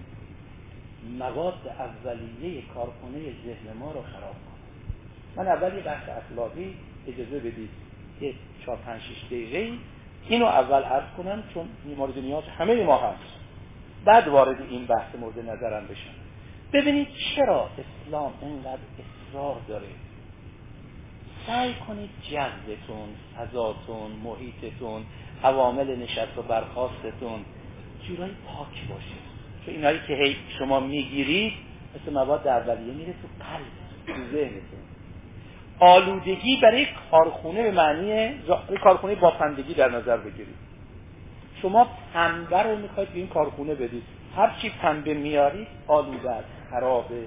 مواد اولیه کارخونه ذهن ما رو خراب کنه. من اولی بحث اخلاقی اجازه بدید یه چهار پنج شش دقیقه اینو اول عرض کنم چون مورد نیاز همه ما هست، بعد وارد این بحث مورد نظرم بشم. ببینید چرا اسلام اینقدر اصرار داره سعی کنید جذبتون، فضاتون، محیطتون، عوامل نشست و برخاستتون جورایی پاک باشه. چون اینایی که هی شما میگیرید مثل مواد اولیه میره تو قلب، تو ذهنتون. آلودگی برای کارخونه به معنی کارخونه بافندگی در نظر بگیرید. شما پنبه رو میخواید به این کارخونه بدید، هر چی پنبه میارید آلوده است، خرابه،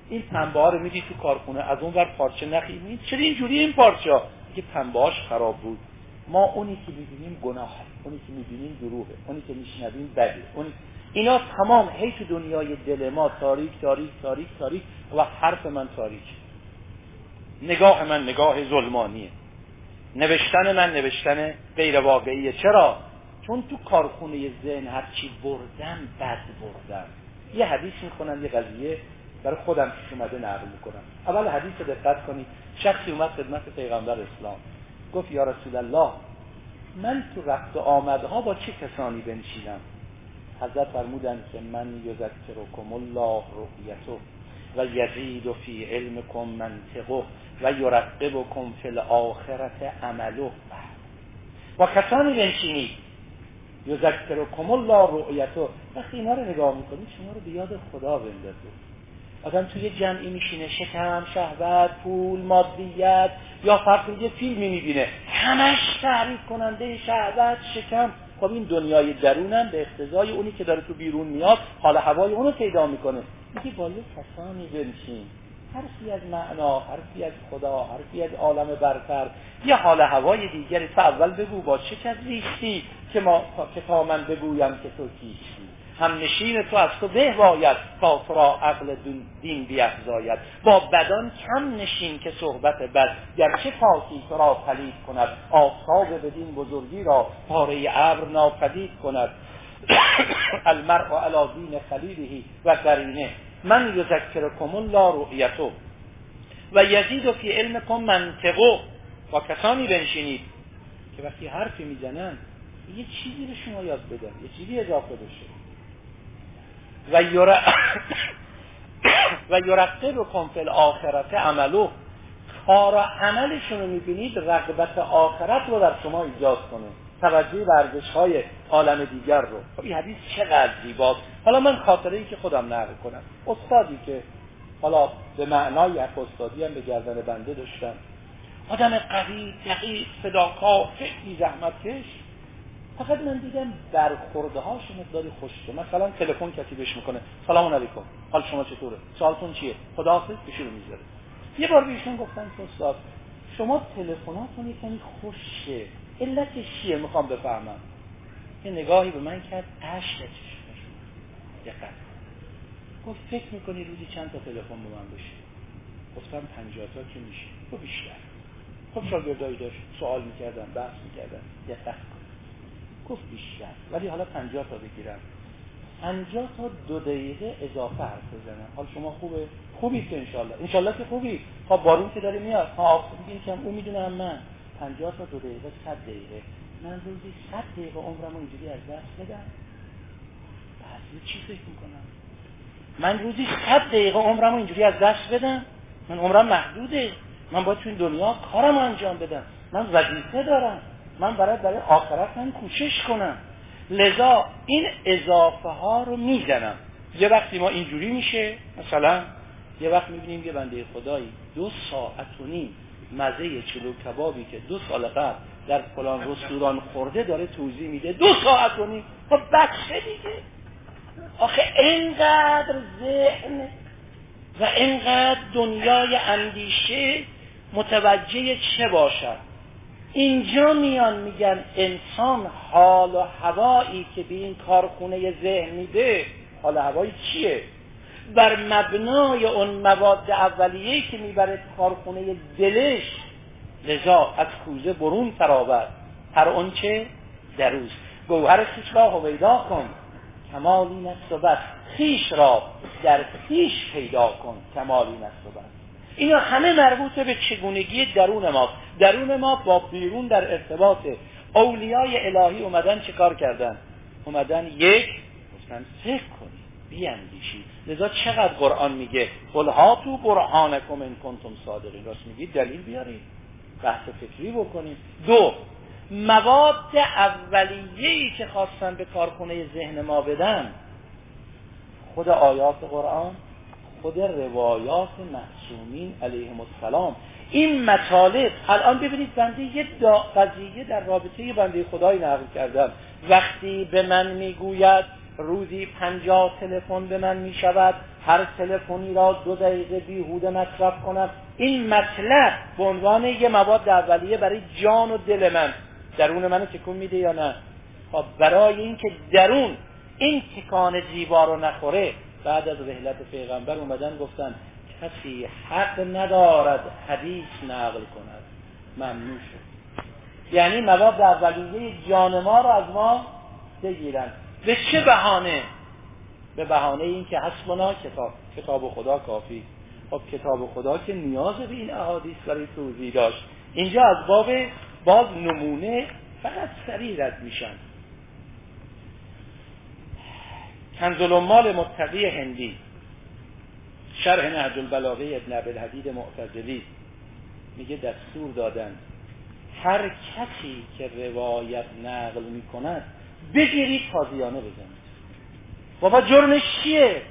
این پنبه ها رو میدی تو کارخونه، از اون ور پارچه نخی، این چرا اینجوری این پارچه ها؟ که پنبه هاش خراب بود. ما اونی که میبینیم گناه، اونی که میبینیم دروغه، اونی که میشنویم بده، اونی اینا تمام هی تو دنیای دل ما تاریک تاریک تاریک تاریک و حرف من تاریک، نگاه من نگاه ظلمانیه، نوشتن من نوشتن غیر واقعیه. چرا؟ چون تو کارخونه ذهن هر چی بردم بد بردم. یه حدیث میخونم، یه قضیه برای خودم پیش اومده نقل میکنم. اول حدیث رو دقت کنید. شخصی اومد خدمت پیغمبر اسلام، گفت یا رسول الله، من تو رفت و آمدها با چه کسانی بنشینم؟ حضرت فرمودند که من یذکرکم الله رؤیته و یزید فی علمکم منطقه و یرقبکم فی الاخرة عمله. با کسانی بنشینید یذکرکم الله رؤیته، وقتی اینا رو نگاه میکنید شما رو به یاد خدا بندازه. آدم توی جمعی میشینه، شکم، شهوت، پول، مادیت، یا فرض یه فیلمی میبینه همش تعریف کننده شهوت، شکم. خب این دنیای درونم به اقتضای اونی که داره تو بیرون میاد حال هوای اونو پیدا میکنه. میگه با یه کسانی بنشین، حرفی از معنا، حرفی از خدا، حرفی از عالم برتر، یه حال هوای دیگری. تو اول بگو با چه کس زیستی که ما که تا من بگویم که تو کیستی. هم نشین تو از تو به باید تا تو را عقل دین بیفزاید. با بدان کم نشین که صحبت بد گرچه پاکی تو را پلید کند. آفتاب بدین بزرگی را پاره ابر ناپدید کند. المرء علی دین خلیله و قرینه من یذکرکم الله رؤیته و یزید فی علمکم منطقه. با کسانی بنشینید که وقتی حرفی میزنن یه چیزی رو شما یاد بدن، یه چیزی اضافه بشه. و یور و یرقبکم فی الاخرة عمله، کار و عملشون رو میبینید رغبت آخرت رو در شما ایجاد کنه، توجه به ارزش‌های عالم دیگر رو. خب این حدیث چقدر زیباست. حالا من خاطره‌ای که خودم نقل کنم، استادی که حالا به معنای استادی هم به گردن بنده داشتم، آدم قوی، دقیق، فداکار، خیلی زحمتکش، فقط من دیدم برخورده هاش مقداری خوشه. مثلا تلفن کسی بهش میکنه سلام علیکم، حال شما چطوره، سوالتون چیه، خداحافظ، گوشی رو میذاره. یه بار بهشون گفتم که استاد شما تلفناتون یکمی خوشه، علتش چیه میخوام بفهمم. یه نگاهی به من کرد، اشک چشمش دقت گفت فکر میکنی روزی چند تا تلفن به من بشه؟ گفتم پنجاه تا که میشه. گفت بیشتر. خب شاگردایی داشت، سوال میکردن، بحث میکردن، دقت گفت بیشتر، ولی حالا پنجاه تا بگیرم، پنجاه تا دو دقیقه اضافه حرف بزنم. حال شما خوبه؟ خوبی که انشالله انشالله که خوبی. خب بارون که داره میاد، ها آفتاب میگه که اون میدونم من پنجاه تا دو دقیقه صد دقیقه، من روزی صد دقیقه عمرمو اینجوری از دست بدم؟ بعضی چی فکر میکنم؟ من روزی صد دقیقه عمرمو اینجوری از دست بدم؟ من عمرم محدوده، من باید تو این دنیا کارمو انجام بدم، من وظیفه دارم، من برای برای آخرت من کوشش کنم. لذا این اضافه ها رو میزنم. یه وقتی ما اینجوری میشه، مثلا یه وقت میبینیم یه بنده خدایی دو ساعت و نیم مزه چلو کبابی که دو سال قبل در فلان رستوران خورده داره توضیح میده، دو ساعت و نیم. خب بخشه دیگه. آخه اینقدر ذهن و اینقدر دنیای اندیشه متوجه چه باشد. اینجا میان میگن انسان حال و هوایی که به این کارخونه ذهن میده، حال و هوایی چیه؟ بر مبنای اون مواد اولیه‌ای که میبره کارخونه دلش، لذا از کوزه برون تراود هر اون چه دروز. گوهر خویش را هویدا کن کمالی نست و بس، خویش را در خویش پیدا کن کمالی نست و بس. اینا همه مربوط به چگونگی درون ما. درون ما با بیرون در ارتباطه. اولیای الهی اومدن چه کار کردن؟ اومدن یک گفتن فکر کنید، بیاندیشید. لذا چقدر قرآن میگه قل هاتوا برهانکم ان کنتم صادقین، راست میگید دلیل بیارید، بحث فکری بکنید. دو، مواد اولیه‌ای که خواستن به کارخونه ذهن ما بدن، خود آیات قرآن، خود روایات معصومین علیهم السلام. این مطالب الان ببینید، بنده یه قضیه در رابطه بنده خدایی نقل کردم. وقتی به من میگوید روزی پنجاه تلفن به من می شود، هر تلفنی را دو دقیقه بیهوده مصرف کنم. این مطلب به عنوان یه مواد اولیه برای جان و دل من، درون منو تکون میده یا نه؟ خب برای این که درون این تکان زیبا رو نخوره، بعد از رحلت پیغمبر اومدن گفتن کسی حق ندارد حدیث نقل کند، ممنوع شد. یعنی مواد اولیه جان ما رو از ما بگیرن. به چه بهانه؟ به بهانه این که حسبنا کتاب کتاب خدا کافی. خب کتاب خدا که نیاز به این احادیث برای توضیح داشت. اینجا از باب باز نمونه فقط سریع رد میشن. کنز الامال متقی هندی، شرح نهج البلاغه ابن عبدالحدید معتزلی، میگه دستور دادن هر کسی که روایت نقل میکند بگیرید تازیانه بزنید. بابا جرمش چیه؟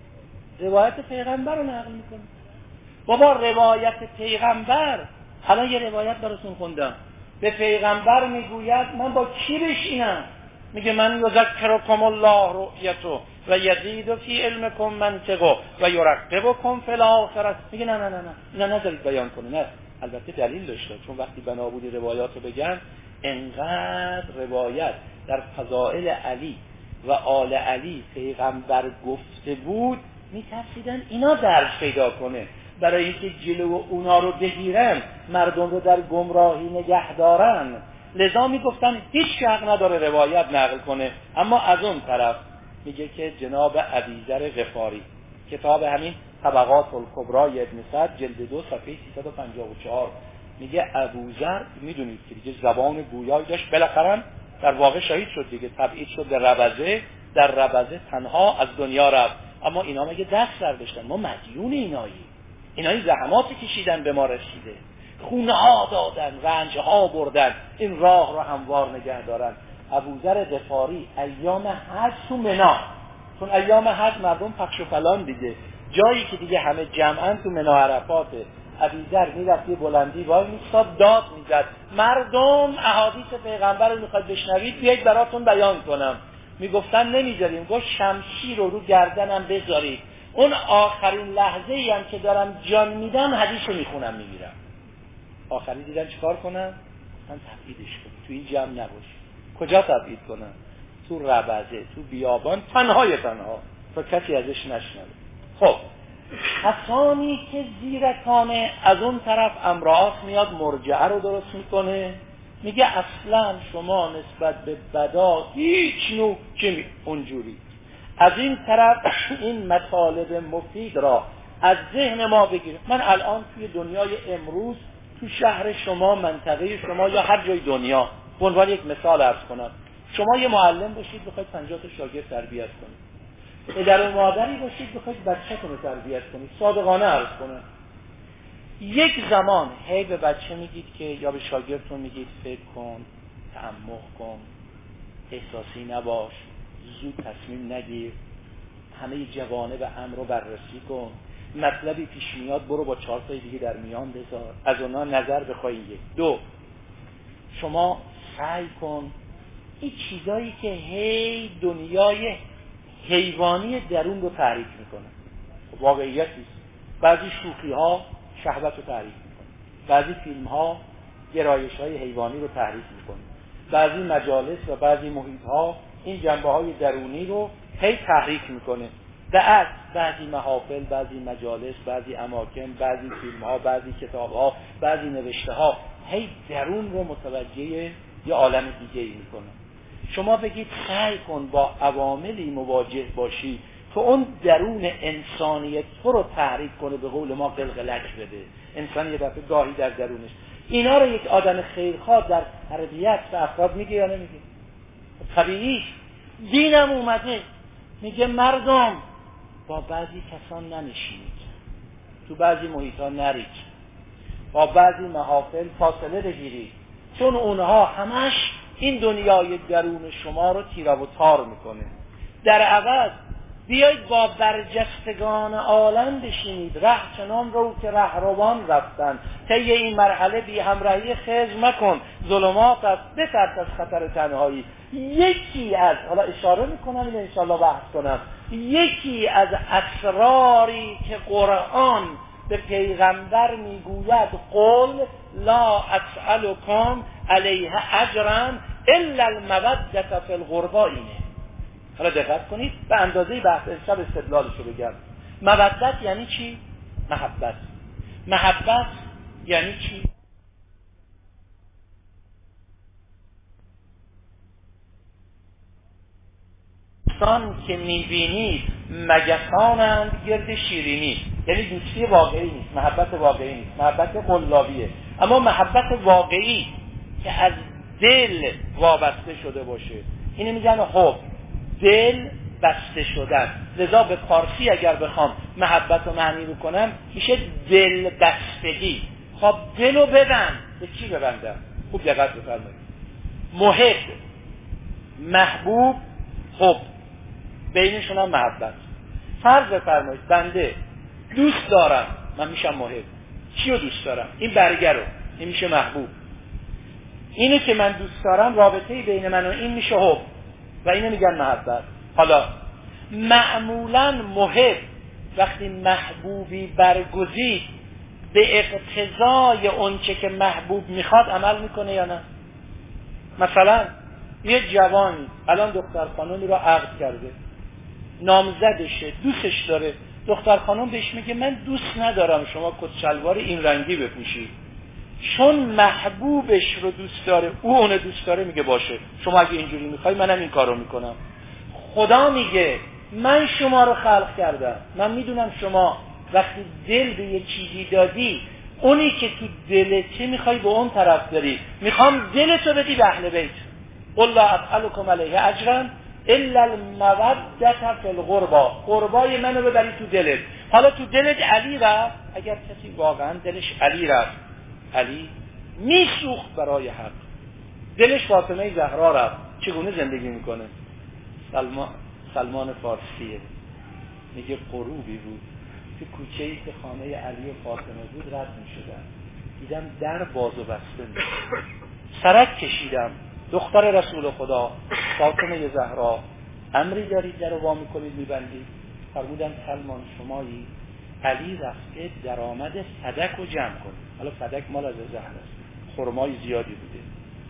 روایت پیغمبر رو نقل میکنه. بابا روایت پیغمبر، الان یه روایت براتون خوندم، به پیغمبر میگوید من با کی بشینم؟ میگه من یذکرکم الله رؤیتو و یزید فی علمکم منطقو و یرقبکم فی الاخره. میگه نه نه نه نه اینا نذارید بیان کنه. نه، البته دلیل داشته، چون وقتی بنابودی روایات رو بگن، انقدر روایت در فضائل علی و آل علی پیغمبر گفته بود، میترسیدن اینا درس پیدا کنه، برای اینکه جلو اونا رو بگیرن، مردم رو در گمراهی نگه دارن. لذا میگفتن هیچ حق نداره روایت نقل کنه. اما از اون طرف میگه که جناب ابیذر غفاری، کتاب همین طبقات الکبری ابن سعد جلد دو صفحه سیصد و پنجاه و چهار، میگه ابوذر، میدونید که دیگه زبان گویایی داشت، بالاخره در واقع شهید شد دیگه، تبعید شد در ربضه، در ربضه تنها از دنیا رفت. اما اینا میگه دست برداشتن، ما مدیون اینایی، اینایی زحماتی کشیدن به ما رسیده، خونه ها دادن، رنج ها بردن، این راه رو هموار نگه دارن. ابوذر غفاری ایام حج تو منا، چون ایام حج مردم پخش و پلان دیگه، جایی که دیگه همه جمعن تو منا عرفاته، ابوذر میرفت یه بلندی وای میستاد داد میزد، مردم احادیث پیغمبر رو میخواد بشنوید، بیایید براتون بیان کنم. میگفتن نمیذاریم. گفت شمشیر رو رو گردنم بذارید، اون آخرین لحظه ای هم که دارم جان میدم حدیث رو میخونم میمیرم. آخری دیدن چیکار کنن؟ من تبعیدش کنم، تو این جمع نباش. کجا تبعید کنن؟ تو ربضه، تو بیابان، تنهای تنها، تا کسی ازش نشنوه. خب کسانی که زیرکانه، از اون طرف امرأت میاد مرجعه رو درست میکنه، میگه اصلا شما نسبت به بدا هیچ نوع چی اونجوری. از این طرف این مطالب مفید را از ذهن ما بگیریم. من الان توی دنیای امروز، تو شهر شما، منطقه شما، یا هر جای دنیا، به عنوان یک مثال عرض کنم، شما یه معلم باشید بخواید پنجاه تا شاگرد تربیت کنید، پدر و مادری باشید بخواید بچه‌تون رو تربیت کنید، صادقانه عرض کنم، یک زمان هی به بچه میگید که، یا به شاگردتون میگید فکر کن، تعمق کن، احساسی نباش، زود تصمیم نگیر، همه جوانب امر رو بررسی کن، مطلبی پیش میاد برو با چهار تای دیگه در میان بذار، از اونا نظر بخوای. یک دو شما سعی کن این چیزایی که هی دنیای حیوانی درون رو تحریک میکنه، واقعیتی است. بعضی شوخی ها شهوت رو تحریک میکنه، بعضی فیلم ها گرایش های حیوانی رو تحریک میکنه، بعضی مجالس و بعضی محیط ها این جنبه های درونی رو هی تحریک میکنه. بعد بعضی محافل، بعضی مجالس، بعضی اماکن، بعضی فیلم ها، بعضی کتاب ها، بعضی نوشته ها هی درون رو متوجه یه عالم دیگه ای میکنه. شما بگید سعی کن با عواملی مواجه باشی که اون درون انسانیت تو رو تحریک کنه، به قول ما قلقلک بده. انسان یه دفعه گاهی در درونش اینا رو یک آدم خیرخواه در تربیت و افراد میگه یا نمیگه؟ طبیعی. دینم اومده میگه مردم با بعضی کسان ننشینید، تو بعضی محیطا نرید، با بعضی محافل فاصله بگیرید، چون اونها همش این دنیای درون شما رو تیره و تار میکنه. در عوض بیایید با برجستگان عالم بشینید، ره چنان رو که رهروان رفتن، طی این مرحله بی همراهی خضر مکن، ظلمات است بترس از خطر تنهایی. یکی از، حالا اشاره میکنم اینو انشاءالله بحث کنم، یکی از اسراری که قرآن به پیغمبر میگوید قل لا اسألکم علیه اجرا الا المودة فی القربى، اینه. حالا دقت کنید، به اندازه بحث امشب استدلالشو بگم. مودت یعنی چی؟ محبت. محبت یعنی چی؟ دوستان که میبینید مگسانند گرد شیرینی، یعنی دوستی واقعی نیست، محبت واقعی نیست، محبت قلابیه. اما محبت واقعی که از دل وابسته شده باشه، اینو میگن حب، دل بسته شدن. لذا به فارسی اگر بخوام محبت رو معنی بکنم میشه دل بستگی. خب دلو ببند، به چی ببندم؟ خوب دقت بفرمایید. محب، محبوب، حب، بینشون هم محبت. فرض بفرمایید بنده دوست دارم، من میشم محب. چی رو دوست دارم؟ این برگه رو، این میشه محبوب. اینو که من دوست دارم، رابطه بین من و این میشه حب و اینو میگن محبت. حالا معمولا محب وقتی محبوبی برگزید به اقتضای اونچه که محبوب میخواد عمل میکنه یا نه؟ مثلا یه جوان الان دختر خانمی رو عقد کرده، نامزدشه، دوستش داره، دختر خانم بهش میگه من دوست ندارم شما کت شلوار این رنگی بپوشی. چون محبوبش رو دوست داره، او اون دوست داره، میگه باشه شما اگه اینجوری میخوای منم این کارو میکنم. خدا میگه من شما رو خلق کردم، من میدونم شما وقتی دل به یه چیزی دادی، اونی که تو دلته میخوای به اون طرف داری، میخوام دلتو بدی به اهل بیت. قل لا اسألکم علیه اجرا الا المودة فی القربى، قربای منو ببری تو دلت. حالا تو دلت علی رفت، اگر کسی واقعا دلش علی رفت، علی میسوخت برای حق، دلش فاطمه زهرا رفت، چگونه زندگی میکنه؟ سلمان سلمان فارسیه میگه غروبی بود تو کوچه‌ای که خانه علی و فاطمه بود رد میشدن، دیدم در باز و بسته میشه، سرک کشیدم، دختر رسول خدا فاطمه زهرا، امری دارید در رو وا میکنید میبندید؟ فرمودن سلمان شمایی؟ علی رفته درآمد صدک رو جمع کنه. حالا صدک مال از زهر است، خرمای زیادی بوده،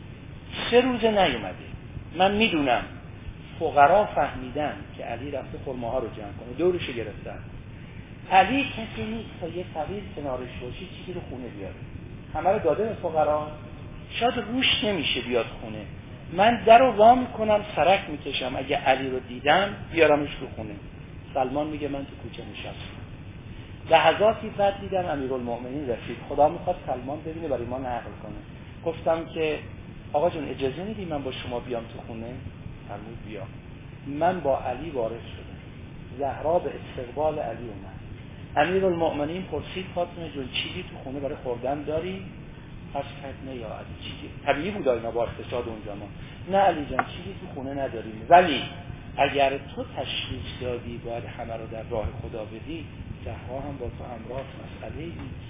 سه روزه نیومده. من میدونم فقرا فهمیدن که علی رفته خرماها رو جمع کنه، دورشو گرفتن. علی کسی نیست تا یه فقیر کنارش باشه چیزی رو خونه بیاره، همه رو داده به فقرا، شاید روش نمیشه بیاد خونه. من در رو وا میکنم، سرک میکشم، اگه علی رو دیدم بیارمش رو خونه. سلمان میگه من تو کوچه نشستم، لحظاتی بعد دیدم امیرالمؤمنین رسید، خدا میخواد سلمان ببینه برای ما نقل کنه. گفتم که آقا جون اجازه میدی من با شما بیام تو خونه؟ فرمود بیا. من با علی وارد شدم، زهرا به استقبال علی اومد. امیرالمؤمنین پرسید فاطمه جون چیزی تو خونه برای خوردن داری؟ پس کرد نه یا علی چیزی. طبیعی بود اینا با اقتصاد اونجا ما. نه علی جان چیزی تو خونه نداریم، ولی اگر تو تشخیص دادی باید همه رو در راه خدا بدی، زهرا هم با تو همراه، مسئله نیست.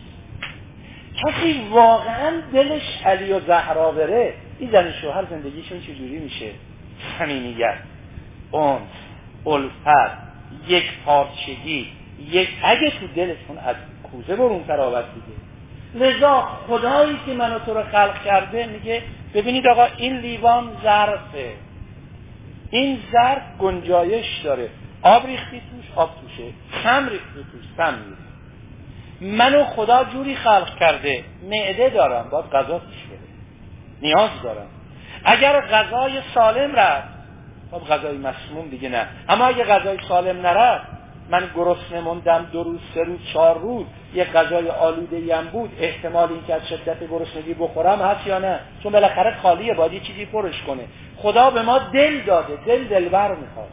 کسی واقعا دلش علی و زهرا بره، این زن شوهر زندگیشون چجوری میشه؟ صمیمیت، انس، الفت، یک پارچگی، یک، اگه تو دلتون از کوزه برون تراوت دیگه. لذا خدایی که منو تو رو خلق کرده میگه ببینید آقا این لیوان ظرفه، این ظرف گنجایش داره، آب ریختی توش آب توشه، سم ریختی توش سم میره. منو خدا جوری خلق کرده، معده دارم باید غذا توش بره، نیاز دارم. اگر غذای سالم رفت خب غذای مسموم دیگه نه، اما اگه غذای سالم نرفت، من گرسنه موندم دو روز سه روز چهار روز، یه غذای آلوده‌ای هم بود، احتمال این که از شدت گرسنگی بخورم هست یا نه؟ چون بالاخره خالیه، باید یه چیزی پرش کنه. خدا به ما دل داده، دل دلبر میخواد.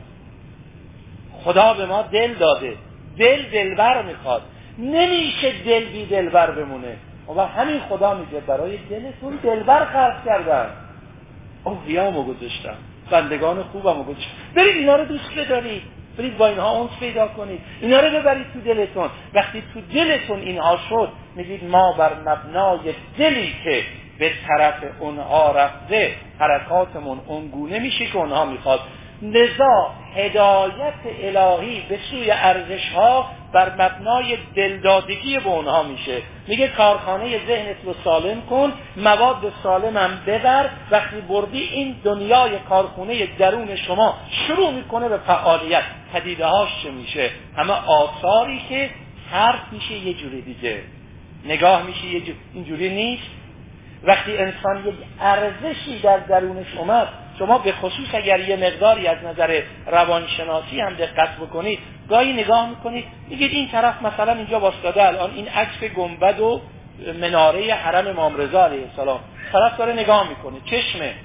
خدا به ما دل داده، دل دلبر میخواد. نمیشه دل بی دلبر بمونه. و همین خدا میگه برای دلتون دلبر خلق کردم، اولیامو گذاشتم، بندگان خوبمو گذاشتم، برید اینا رو دوست بدارید. برید با اینها اونس پیدا کنید، اینا رو ببرید تو دلتون. وقتی تو دلتون اینها شد میگید ما بر مبنای دلی که به طرف اونها رفته حرکاتمون اونگونه میشه که اونها میخواد. لذا هدایت الهی به سوی ارزش‌ها بر مبنای دلدادگی به اونها میشه. میگه کارخانه ذهنت رو سالم کن، مواد سالم هم ببر. وقتی بردی این دنیای کارخانه درون شما شروع میکنه به فعالیت. پدیده هاش چه میشه؟ همه آثاری که حرف میشه یه جوری دیگه، نگاه میشه یه جوری. اینجوری نیست. وقتی انسان یک ارزشی در درونش اومد، شما به خصوص اگر یه مقداری از نظر روانشناسی هم دقت بکنید، گاهی نگاه میکنید میگید این طرف مثلا اینجا واسطاده، الان این عکس گنبد و مناره حرم امام رضا علیه السلام، طرف داره نگاه میکنه، چشمه،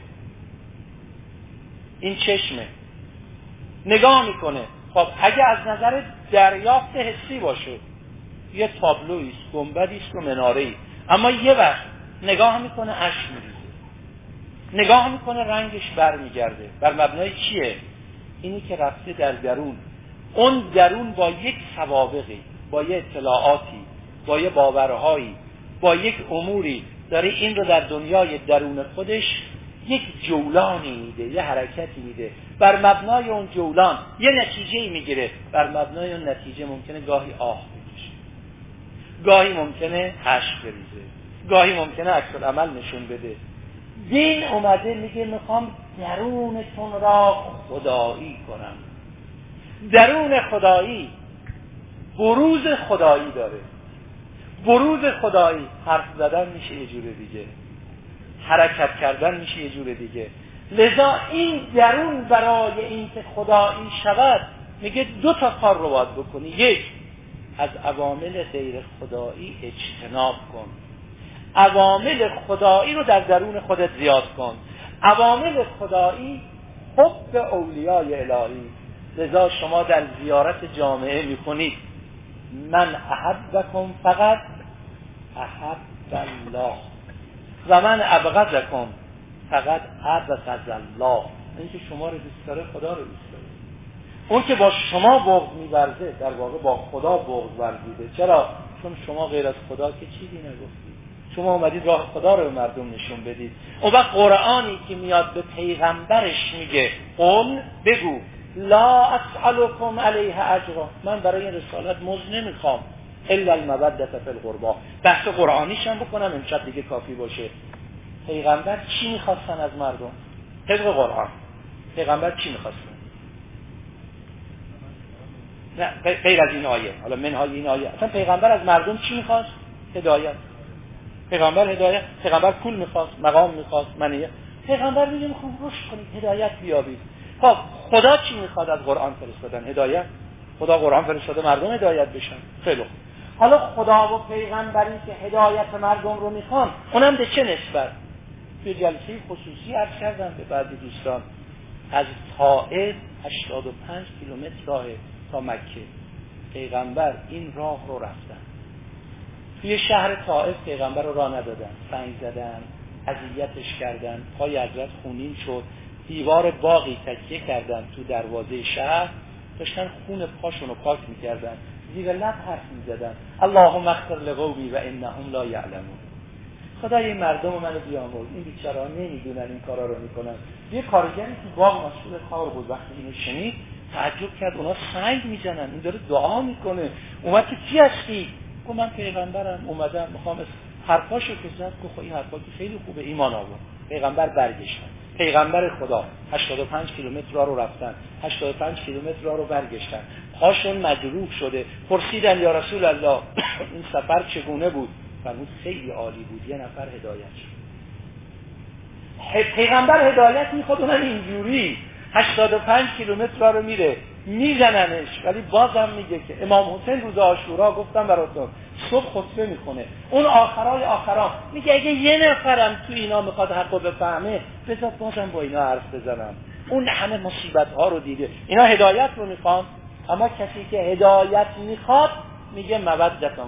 این چشمه نگاه میکنه. خب اگه از نظر دریافت حسی باشه یه تابلویی است، گنبدی است و مناره‌ای، اما یه وقت نگاه میکنه اشک میریزه، نگاه میکنه رنگش برمیگرده. بر مبنای چیه؟ اینی که رفته در درون. اون درون با یک سوابقی، با یک اطلاعاتی، با یک باورهایی، با یک اموری داره این رو در دنیای درون خودش یک جولانی میده، یه حرکتی میده. بر مبنای اون جولان یه نتیجه‌ای میگیره. بر مبنای اون نتیجه ممکنه گاهی آه بکشه، گاهی ممکنه اشک بریزه، گاهی ممکنه عکس العمل نشون بده. دین اومده میگه میخوام درونتون را خدایی کنم. درون خدایی بروز خدایی داره. بروز خدایی حرف زدن میشه یه جور دیگه، حرکت کردن میشه یه جور دیگه. لذا این درون برای این که خدایی شود میگه دو تا کار رو باید بکنی. یک، از عوامل غیر خدایی اجتناب کن. عوامل خدایی رو در درون خودت زیاد کن. عوامل خدایی حب اولیای الهی. لذا شما در زیارت جامعه میکنید من احبکم فقط احب الله و من ابغضکم فقط ابغض الله. این که شما رو دوست داره خدا رو دوست داره. اون که با شما بغض می‌ورزه در واقع با خدا بغض ورزیده. چرا؟ چون شما غیر از خدا که چیزی نگفتید. شما اومدید راه خدا رو به مردم نشون بدید. اون وقت قرآنی که میاد به پیغمبرش میگه قل بگو لا اسألكم علیه اجرا، من برای این رسالت مزد نمیخوام الا المودة فی القربى. بحث قرآنیش هم بکنم امشب دیگه کافی باشه. پیغمبر چی میخواستن از مردم؟ طبق قرآن پیغمبر چی میخواستن؟ نه غیر از این آیه، حالا منهای این آیه، اصلا پیغمبر از مردم چی میخواست؟ هدایت. پیغمبر هدایت، پیغمبر پول میخواست، مقام میخواست، منیه. پیغمبر میگه میخوام رشد کنید، هدایت بیابید. خب خدا چی میخواد از قرآن فرستادن؟ هدایت. خدا قرآن فرستاده مردم هدایت بشن. خیلی خوب. حالا خدا و پیغمبری که هدایت مردم رو میخوان، اونم به چه نسبت؟ توی جلسه خصوصی عرض کردم به بعضی دوستان، از طائف هشتاد و پنج کیلومتر راه تا مکه پیغمبر این راه رو رفتن. توی شهر طائف پیغمبر رو راه ندادن، سنگ زدن، اذیتش کردن، پای حضرت خونین شد، دیوار باغی تکیه کردن تو دروازه شهر، داشتن خون پاشون رو پاک میکردن، زیر لب حرف میزدن اللهم اغفر لقومی و انهم لا یعلمون. خدای این مردم رو منو بیامرز، این بیچاره‌ها نمیدونن این کارا رو میکنن. یه کارگری تو باغ مسئول کار بود، وقتی اینو شنید تعجب کرد، اونا سنگ میزنن، این داره دعا میکنه. اومد که کی هستی؟ گفت من پیغمبرم، اومدم میخوام حرفاشو که زد. گفت این حرفا که خیلی خوبه، ایمان آورد. پیغمبر برگشتن. پیغمبر خدا هشتاد و پنج کیلومتر راه رو رفتن، هشتاد و پنج کیلومتر راه رو برگشتن، پاشون مجروح شده. پرسیدن یا رسول الله این سفر چگونه بود؟ فرمود خیلی عالی بود، یه نفر هدایت شد. پیغمبر هدایت میخواد، اونم اینجوری هشتاد و پنج کیلومتر راه رو میره، میزننش، ولی بازم میگه که امام حسین روز عاشورا گفتم براتون صبح خطبه میکنه، اون آخرای آخرا میگه اگه یه نفرم تو اینا میخواد حقو بفهمه بذار بازم با اینا حرف بزنم. اون همه مصیبت ها رو دیده. اینا هدایت رو میخوان، اما کسی که هدایت میخواد میگه مودتون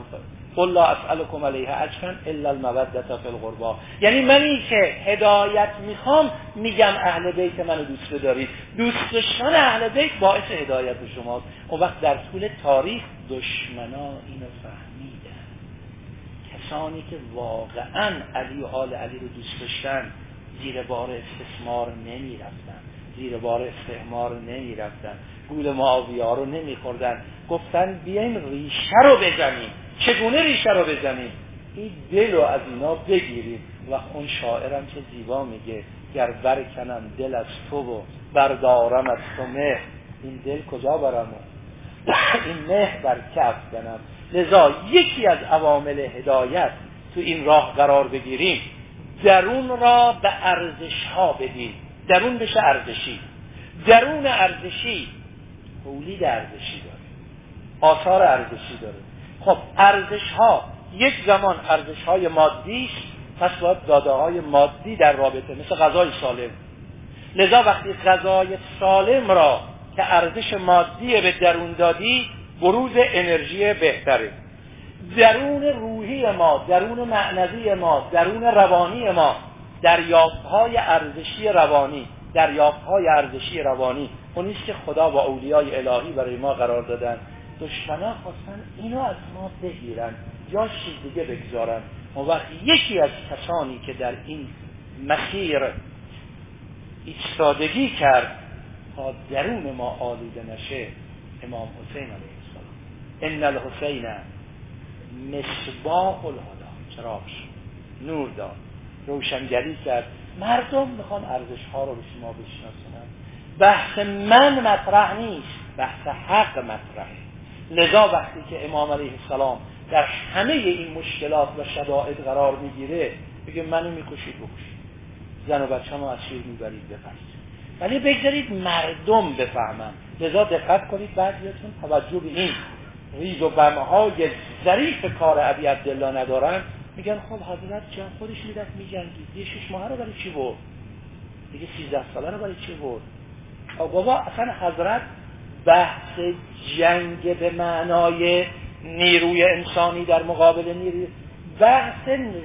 قل لا اسألكم علیه اجرا الا المودة فی القربى. یعنی منی که هدایت میخوام میگم اهل بیت منو دوست بدارید، دوست داشتن اهل بیت باعث هدایت شماست. اون وقت در طول تاریخ دشمنا اینو فهمیدن، کسانی که واقعا علی و آل علی رو دوست داشتن زیر بار استثمار نمی رفتن، زیر بار استعمار نمی رفتن، گول معاویه رو نمی خوردن. گفتن بیایم ریشه رو بزنیم. چگونه ریشه رو بزنیم؟ این دل رو از اینا بگیریم. و اون شاعرم چه زیبا میگه گر برکنم دل از تو و بردارم از تو مهر، این دل کجا برم این مهر بر کف کنم. لذا یکی از عوامل هدایت تو این راه قرار بگیریم، درون را به ارزش ها بدیم. درون بشه ارزشی. درون ارزشی تولید ارزشی داره، آثار ارزشی داره. خب ارزش ها یک زمان ارزش های مادی است، پس باید داده های مادی در رابطه، مثل غذای سالم. لذا وقتی غذای سالم را که ارزش مادی به درون دادی، بروز انرژی بهتره. درون روحی ما، درون معنوی ما، درون روانی ما، دریافت‌های ارزشی روانی، دریافت‌های ارزشی روانی اونیست که خدا و اولیای الهی برای ما قرار دادن. دشمنا خواستن اینو از ما بگیرن یا چیز دیگه بگذارن. اون وقت یکی از کسانی که در این مسیر ایستادگی کرد تا درون ما آلوده نشه، امام حسین علیه السلام. ان الحسین مصباح الهدی، چراغش نور داد، روشنگری کرد. مردم میخوان ارزش ها رو به شما بشناسونن. بحث من مطرح نیست، بحث حق مطرحه. لذا وقتی که امام علیه السلام در همه این مشکلات و شدائد قرار میگیره، بگه منو میکشید بکشید، زن و بچه‌مو از شیر میبرید بپرید، ولی بگذارید مردم بفهمن. لذا دقت کنید بعضیاتون توجه به این ریز و بمهای ظریف کار ابی عبدالله ندارن. میگن خب حضرت جان خودش میرفت میجنگید، یه شش ماه رو برای چی برد؟ دیگه سیزده ساله رو برای چی برد؟ بابا اصلا حضرت بحث جنگ به معنای نیروی انسانی در مقابل نیروی، بحث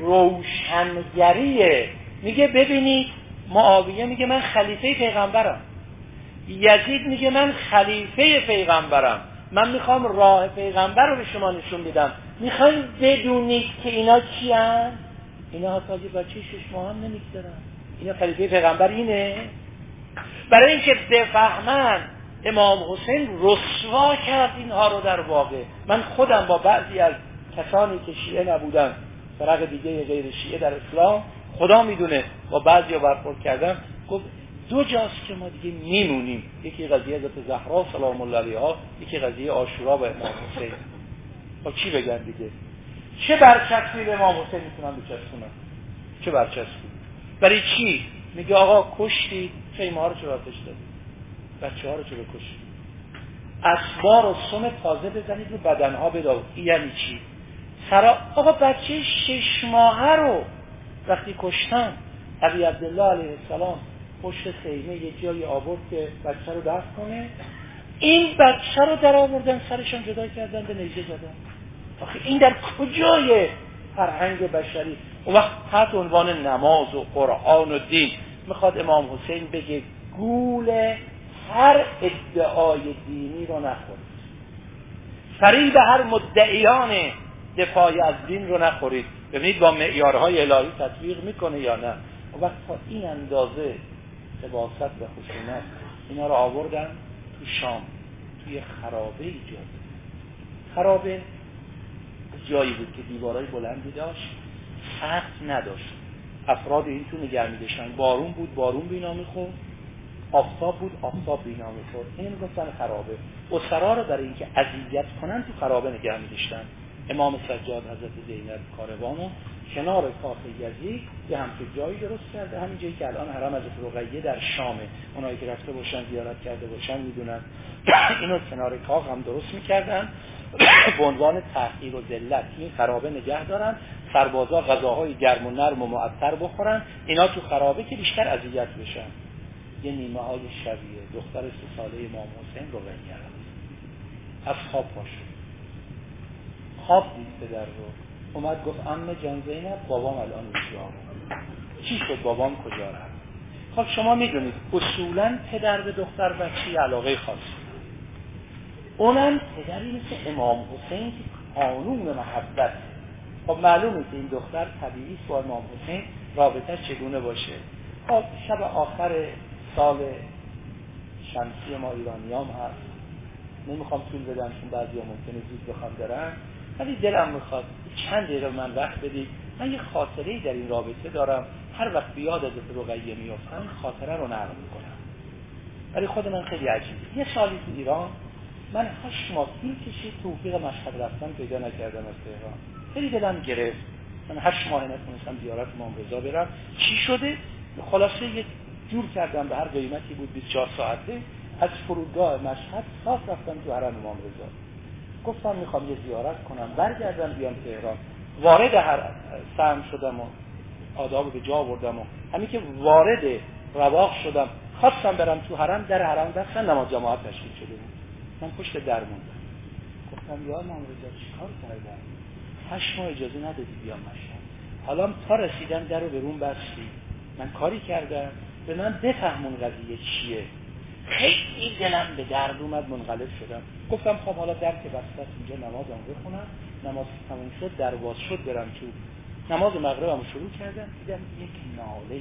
روشنگریه. میگه ببینید معاویه میگه من خلیفه پیغمبرم، یزید میگه من خلیفه پیغمبرم، من میخوام راه پیغمبر رو به شما نشون بدم. میخواین بدونید که اینا چی هن؟ اینا حتی بچه شش ماه هم نمیگذارن. اینا خلیفه پیغمبر اینه. برای اینکه بفهمن امام حسین رسوا کرد اینها رو. در واقع من خودم با بعضی از کسانی که شیعه نبودن، فرق دیگه غیر شیعه در اسلام، خدا میدونه با بعضی ها برخورد کردم، گفت دو جاست که ما دیگه میمونیم، یکی قضیه حضرت زهرا سلام الله علیها، یکی قضیه عاشورا و امام حسین. با چی بگن دیگه؟ چه برچسبی به امام حسین میتونن بچسبونن؟ چه برچسبی؟ برای چی؟ میگه آقا کشتی، خیمه ها رو چرا آتش دادید؟ بچه ها رو چرا کشتید؟ اسبار و سم تازه بزنید و بدنها بدارید. یعنی چی؟ سرا آقا بچه شش ماهه رو وقتی کشتن، ابی عبدالله علیه السلام پشت خیمه یه جایی آورد که بچه رو دفن کنه، این بچه رو در آوردن سرشان جدا کردن، به نیزه زدن. آخه این در کجای فرهنگ بشری؟ اون وقت تحت عنوان نماز و قرآن و دین میخواد امام حسین بگه گول هر ادعای دینی رو نخورید، فریب هر مدعیان دفاعی از دین رو نخورید. ببینید با معیارهای الهی تطبیق میکنه یا نه. اون وقت تا این اندازه خباثت و خشونت اینا رو آوردن تو شام، توی خرابه ایجاد. خرابه جایی بود که دیوارای بلندی داشت، سقف نداشت، افراد این تو نگه می‌داشتن. بارون بود، بارون بینا می‌خورد، آفتاب بود، آفتاب بینا می‌خورد. این گفتن خرابه. اسرا رو برای اینکه اذیت کنن تو خرابه نگه می‌داشتن. امام سجاد حضرت زینب کاروانو کنار کاخ یزید یه همچین جایی درست کرده، همین جایی که الان حرم حضرت رقیه در شامه. اونایی که رفته باشن زیارت کرده باشن میدونن. اینو کنار کاخ هم درست می‌کردن به عنوان تحقیر و ذلت. این خرابه نگه دارن، سربازا غذاهای گرم و نرم و معطر بخورن، اینا تو خرابه که بیشتر اذیت بشن. یه نیمه های شبیه دختر سه ساله امام حسین رقیه از خواب پاشد. خواب دید پدر رو، اومد گفت عمه جان زینب بابام الان اینجا. چی شد بابام کجا رفت؟ خب شما میدونید اصولا پدر به دختر بچه علاقه خاصی، اونم پدری مثل امام حسین که قانون محبت. خب معلومه که این دختر طبیعی با امام حسین رابطه چگونه باشه. خب شب آخر سال شمسی ما ایرانیام هست، نمیخوام طول بدم چون بعضی ها ممکنه زود بخوام برن، ولی دلم میخواد چند دقیقه من وقت بدید. من یه خاطره‌ای در این رابطه دارم، هر وقت بیاد از رقیه میافتم این خاطره رو نقل میکنم. ولی خود من خیلی عجیبه. یه سالی تو ایران من هشت ماه طول کشید توفیق مشهد رفتن پیدا نکردم از تهران. خیلی دلم گرفت، من هشت ماه نتونستم زیارت امام رضا برم. چی شده؟ خلاصه یه جور کردم به هر قیمتی بود بیست و چهار ساعته از فرودگاه مشهد صاف رفتم تو حرم امام رضا. گفتم میخوام یه زیارت کنم برگردم بیام تهران. وارد هر سهم شدم و آداب به جا آوردم و همین که وارد رواق شدم خواستم برم تو حرم، در حرم بستن، نماز جماعت تشکیل شده بود. من پشت در موندم. گفتم یا امام رضا چیکار کردم؟ هشت ماه اجازه ندادی بیام مشهد، حالا تا رسیدم در رو به روم بستی. من کاری کردم به من بفهمون قضیه چیه. خیلی دلم به درد اومد، منقلب شدم. گفتم خب حالا در که بسته است اینجا نمازم بخونم. نماز تموم شد در باز شد برم تو. نماز مغربم شروع کردم، دیدم یک ناله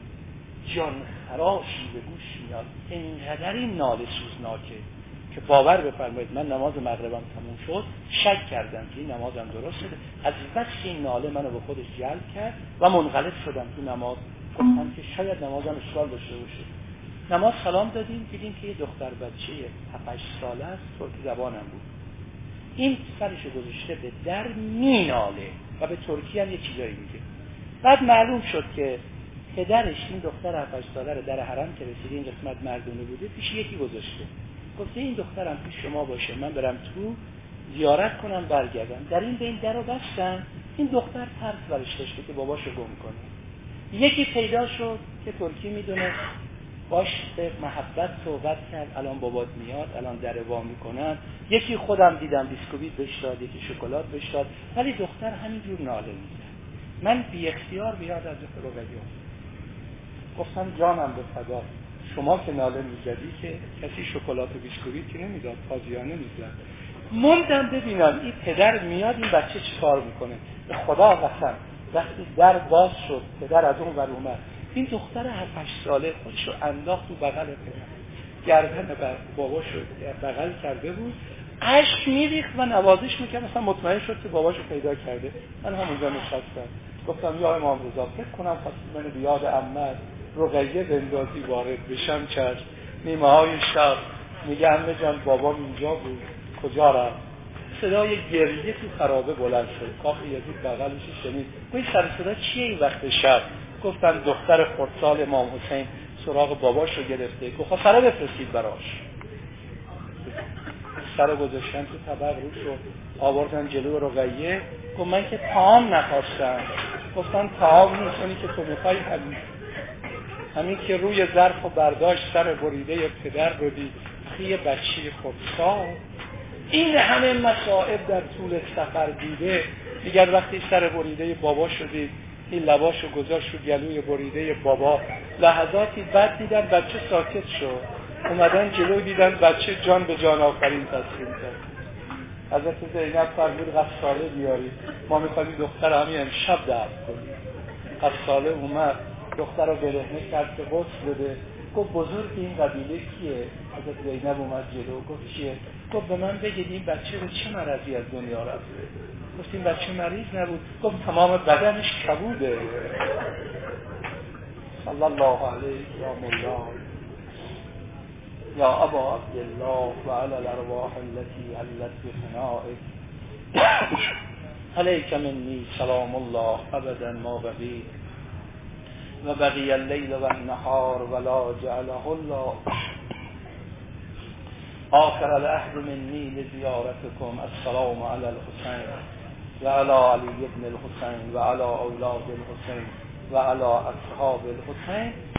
جان خراشی به گوش میاد. اینقدر این ناله سوزناکه که باور بفرمایید من نماز مغربم تموم شد شک کردم که این نمازم درست شده. از بس این ناله منو به خودش جلب کرد و منقلب شدم تو نماز. گفتم که شاید نمازم اشکال داشته باشه. نماز سلام دادیم، دیدیم که یه دختر بچه هفت هشت ساله است، ترکی زبانم بود. این سرش گذاشته به در میناله و به ترکی هم یه چیزایی میگه. بعد معلوم شد که پدرش این دختر هفت هشت ساله رو در حرم که رسیده این قسمت مردونه بوده پیش یکی گذاشته. گفته این دخترم پیش شما باشه، من برم تو زیارت کنم برگردم. در این بین در رو بستن. این دختر ترس برش داشته که باباشو گم کنه. یکی پیدا شد که ترکی میدونه، باش به محبت صحبت کرد، الان بابات میاد، الان در وا میکنن. یکی خودم دیدم بیسکویت بهش داد، یکی شکلات بهش داد، ولی دختر همینجور ناله میکرد. من بی اختیار بیاد از رقیه گفتم جانم به فدا، شما که ناله میزدی که کسی شکلات و بیسکویت که نمیداد، تازیانه میزد. موندم ببینم این پدر میاد این بچه چی کار میکنه. به خدا قسم وقتی در باز شد پدر از اون ور اومد، این دختر هفت هشت ساله خودشو انداخت تو بغل پدر، گردن باباشو بغل کرده بود، اشک میریخت و نوازش میکرد، مثلا مطمئن شد که باباشو پیدا کرده. من همونجا نشستم گفتم یا امام رضا فکر کنم خواستی منو بیاد عمت رقیه بندازی وارد بشم. چشم. نیمه های شب میگه عمه جان بابام اینجا بود، کجا رفت؟ صدای گریه تو خرابه بلند شد. کاخ یزید بغلش شنید. گوی سر صدا چیه این وقت شب؟ گفتن دختر خردسال امام حسین سراغ باباش رو گرفته، گفت سره بفرستید براش. سره گذاشتن تو طبق رو شد، آوردن جلو رقیه. گفت من که طعام نخواستم. گفتن طعام نیست، اونی که تو میخوای همین همین که روی ظرف و برداشت سر بریده پدر رو دید. یه بچه خردسال این همه مصائب در طول سفر دیده. دیگر وقتی سر بریده بابا شدید این لباشو گذاشت رو گلوی بریده بابا. لحظاتی بعد دیدن بچه ساکت شد، اومدن جلو دیدن بچه جان به جان آفرین تسلیم کرد. حضرت زینب فرمود غساله بیارید، ما میخوایم دختر همین امشب دفن کنیم. غساله اومد دختر رو برهنه کرد که غسل بده. گفت بزرگ این قبیله کیه؟ حضرت زینب اومد جلو گفت چیه؟ گفت به من بگید این بچه به چه مرضی از دنیا رفته؟ گفت این بچه مریض نبود. گفت تمام بدنش کبوده. صلی الله علیه یا مولا یا ابا عبدالله و علی الارواح التي علت بفنائک علیک منی سلام الله ابدا ما بقی و بقی اللیل و النهار ولا جعله الله آخر العهد منی لزیارتکم. السلام علی الحسین و علی علی ابن الحسین و علی اولاد الحسین و علی اصحاب الحسین.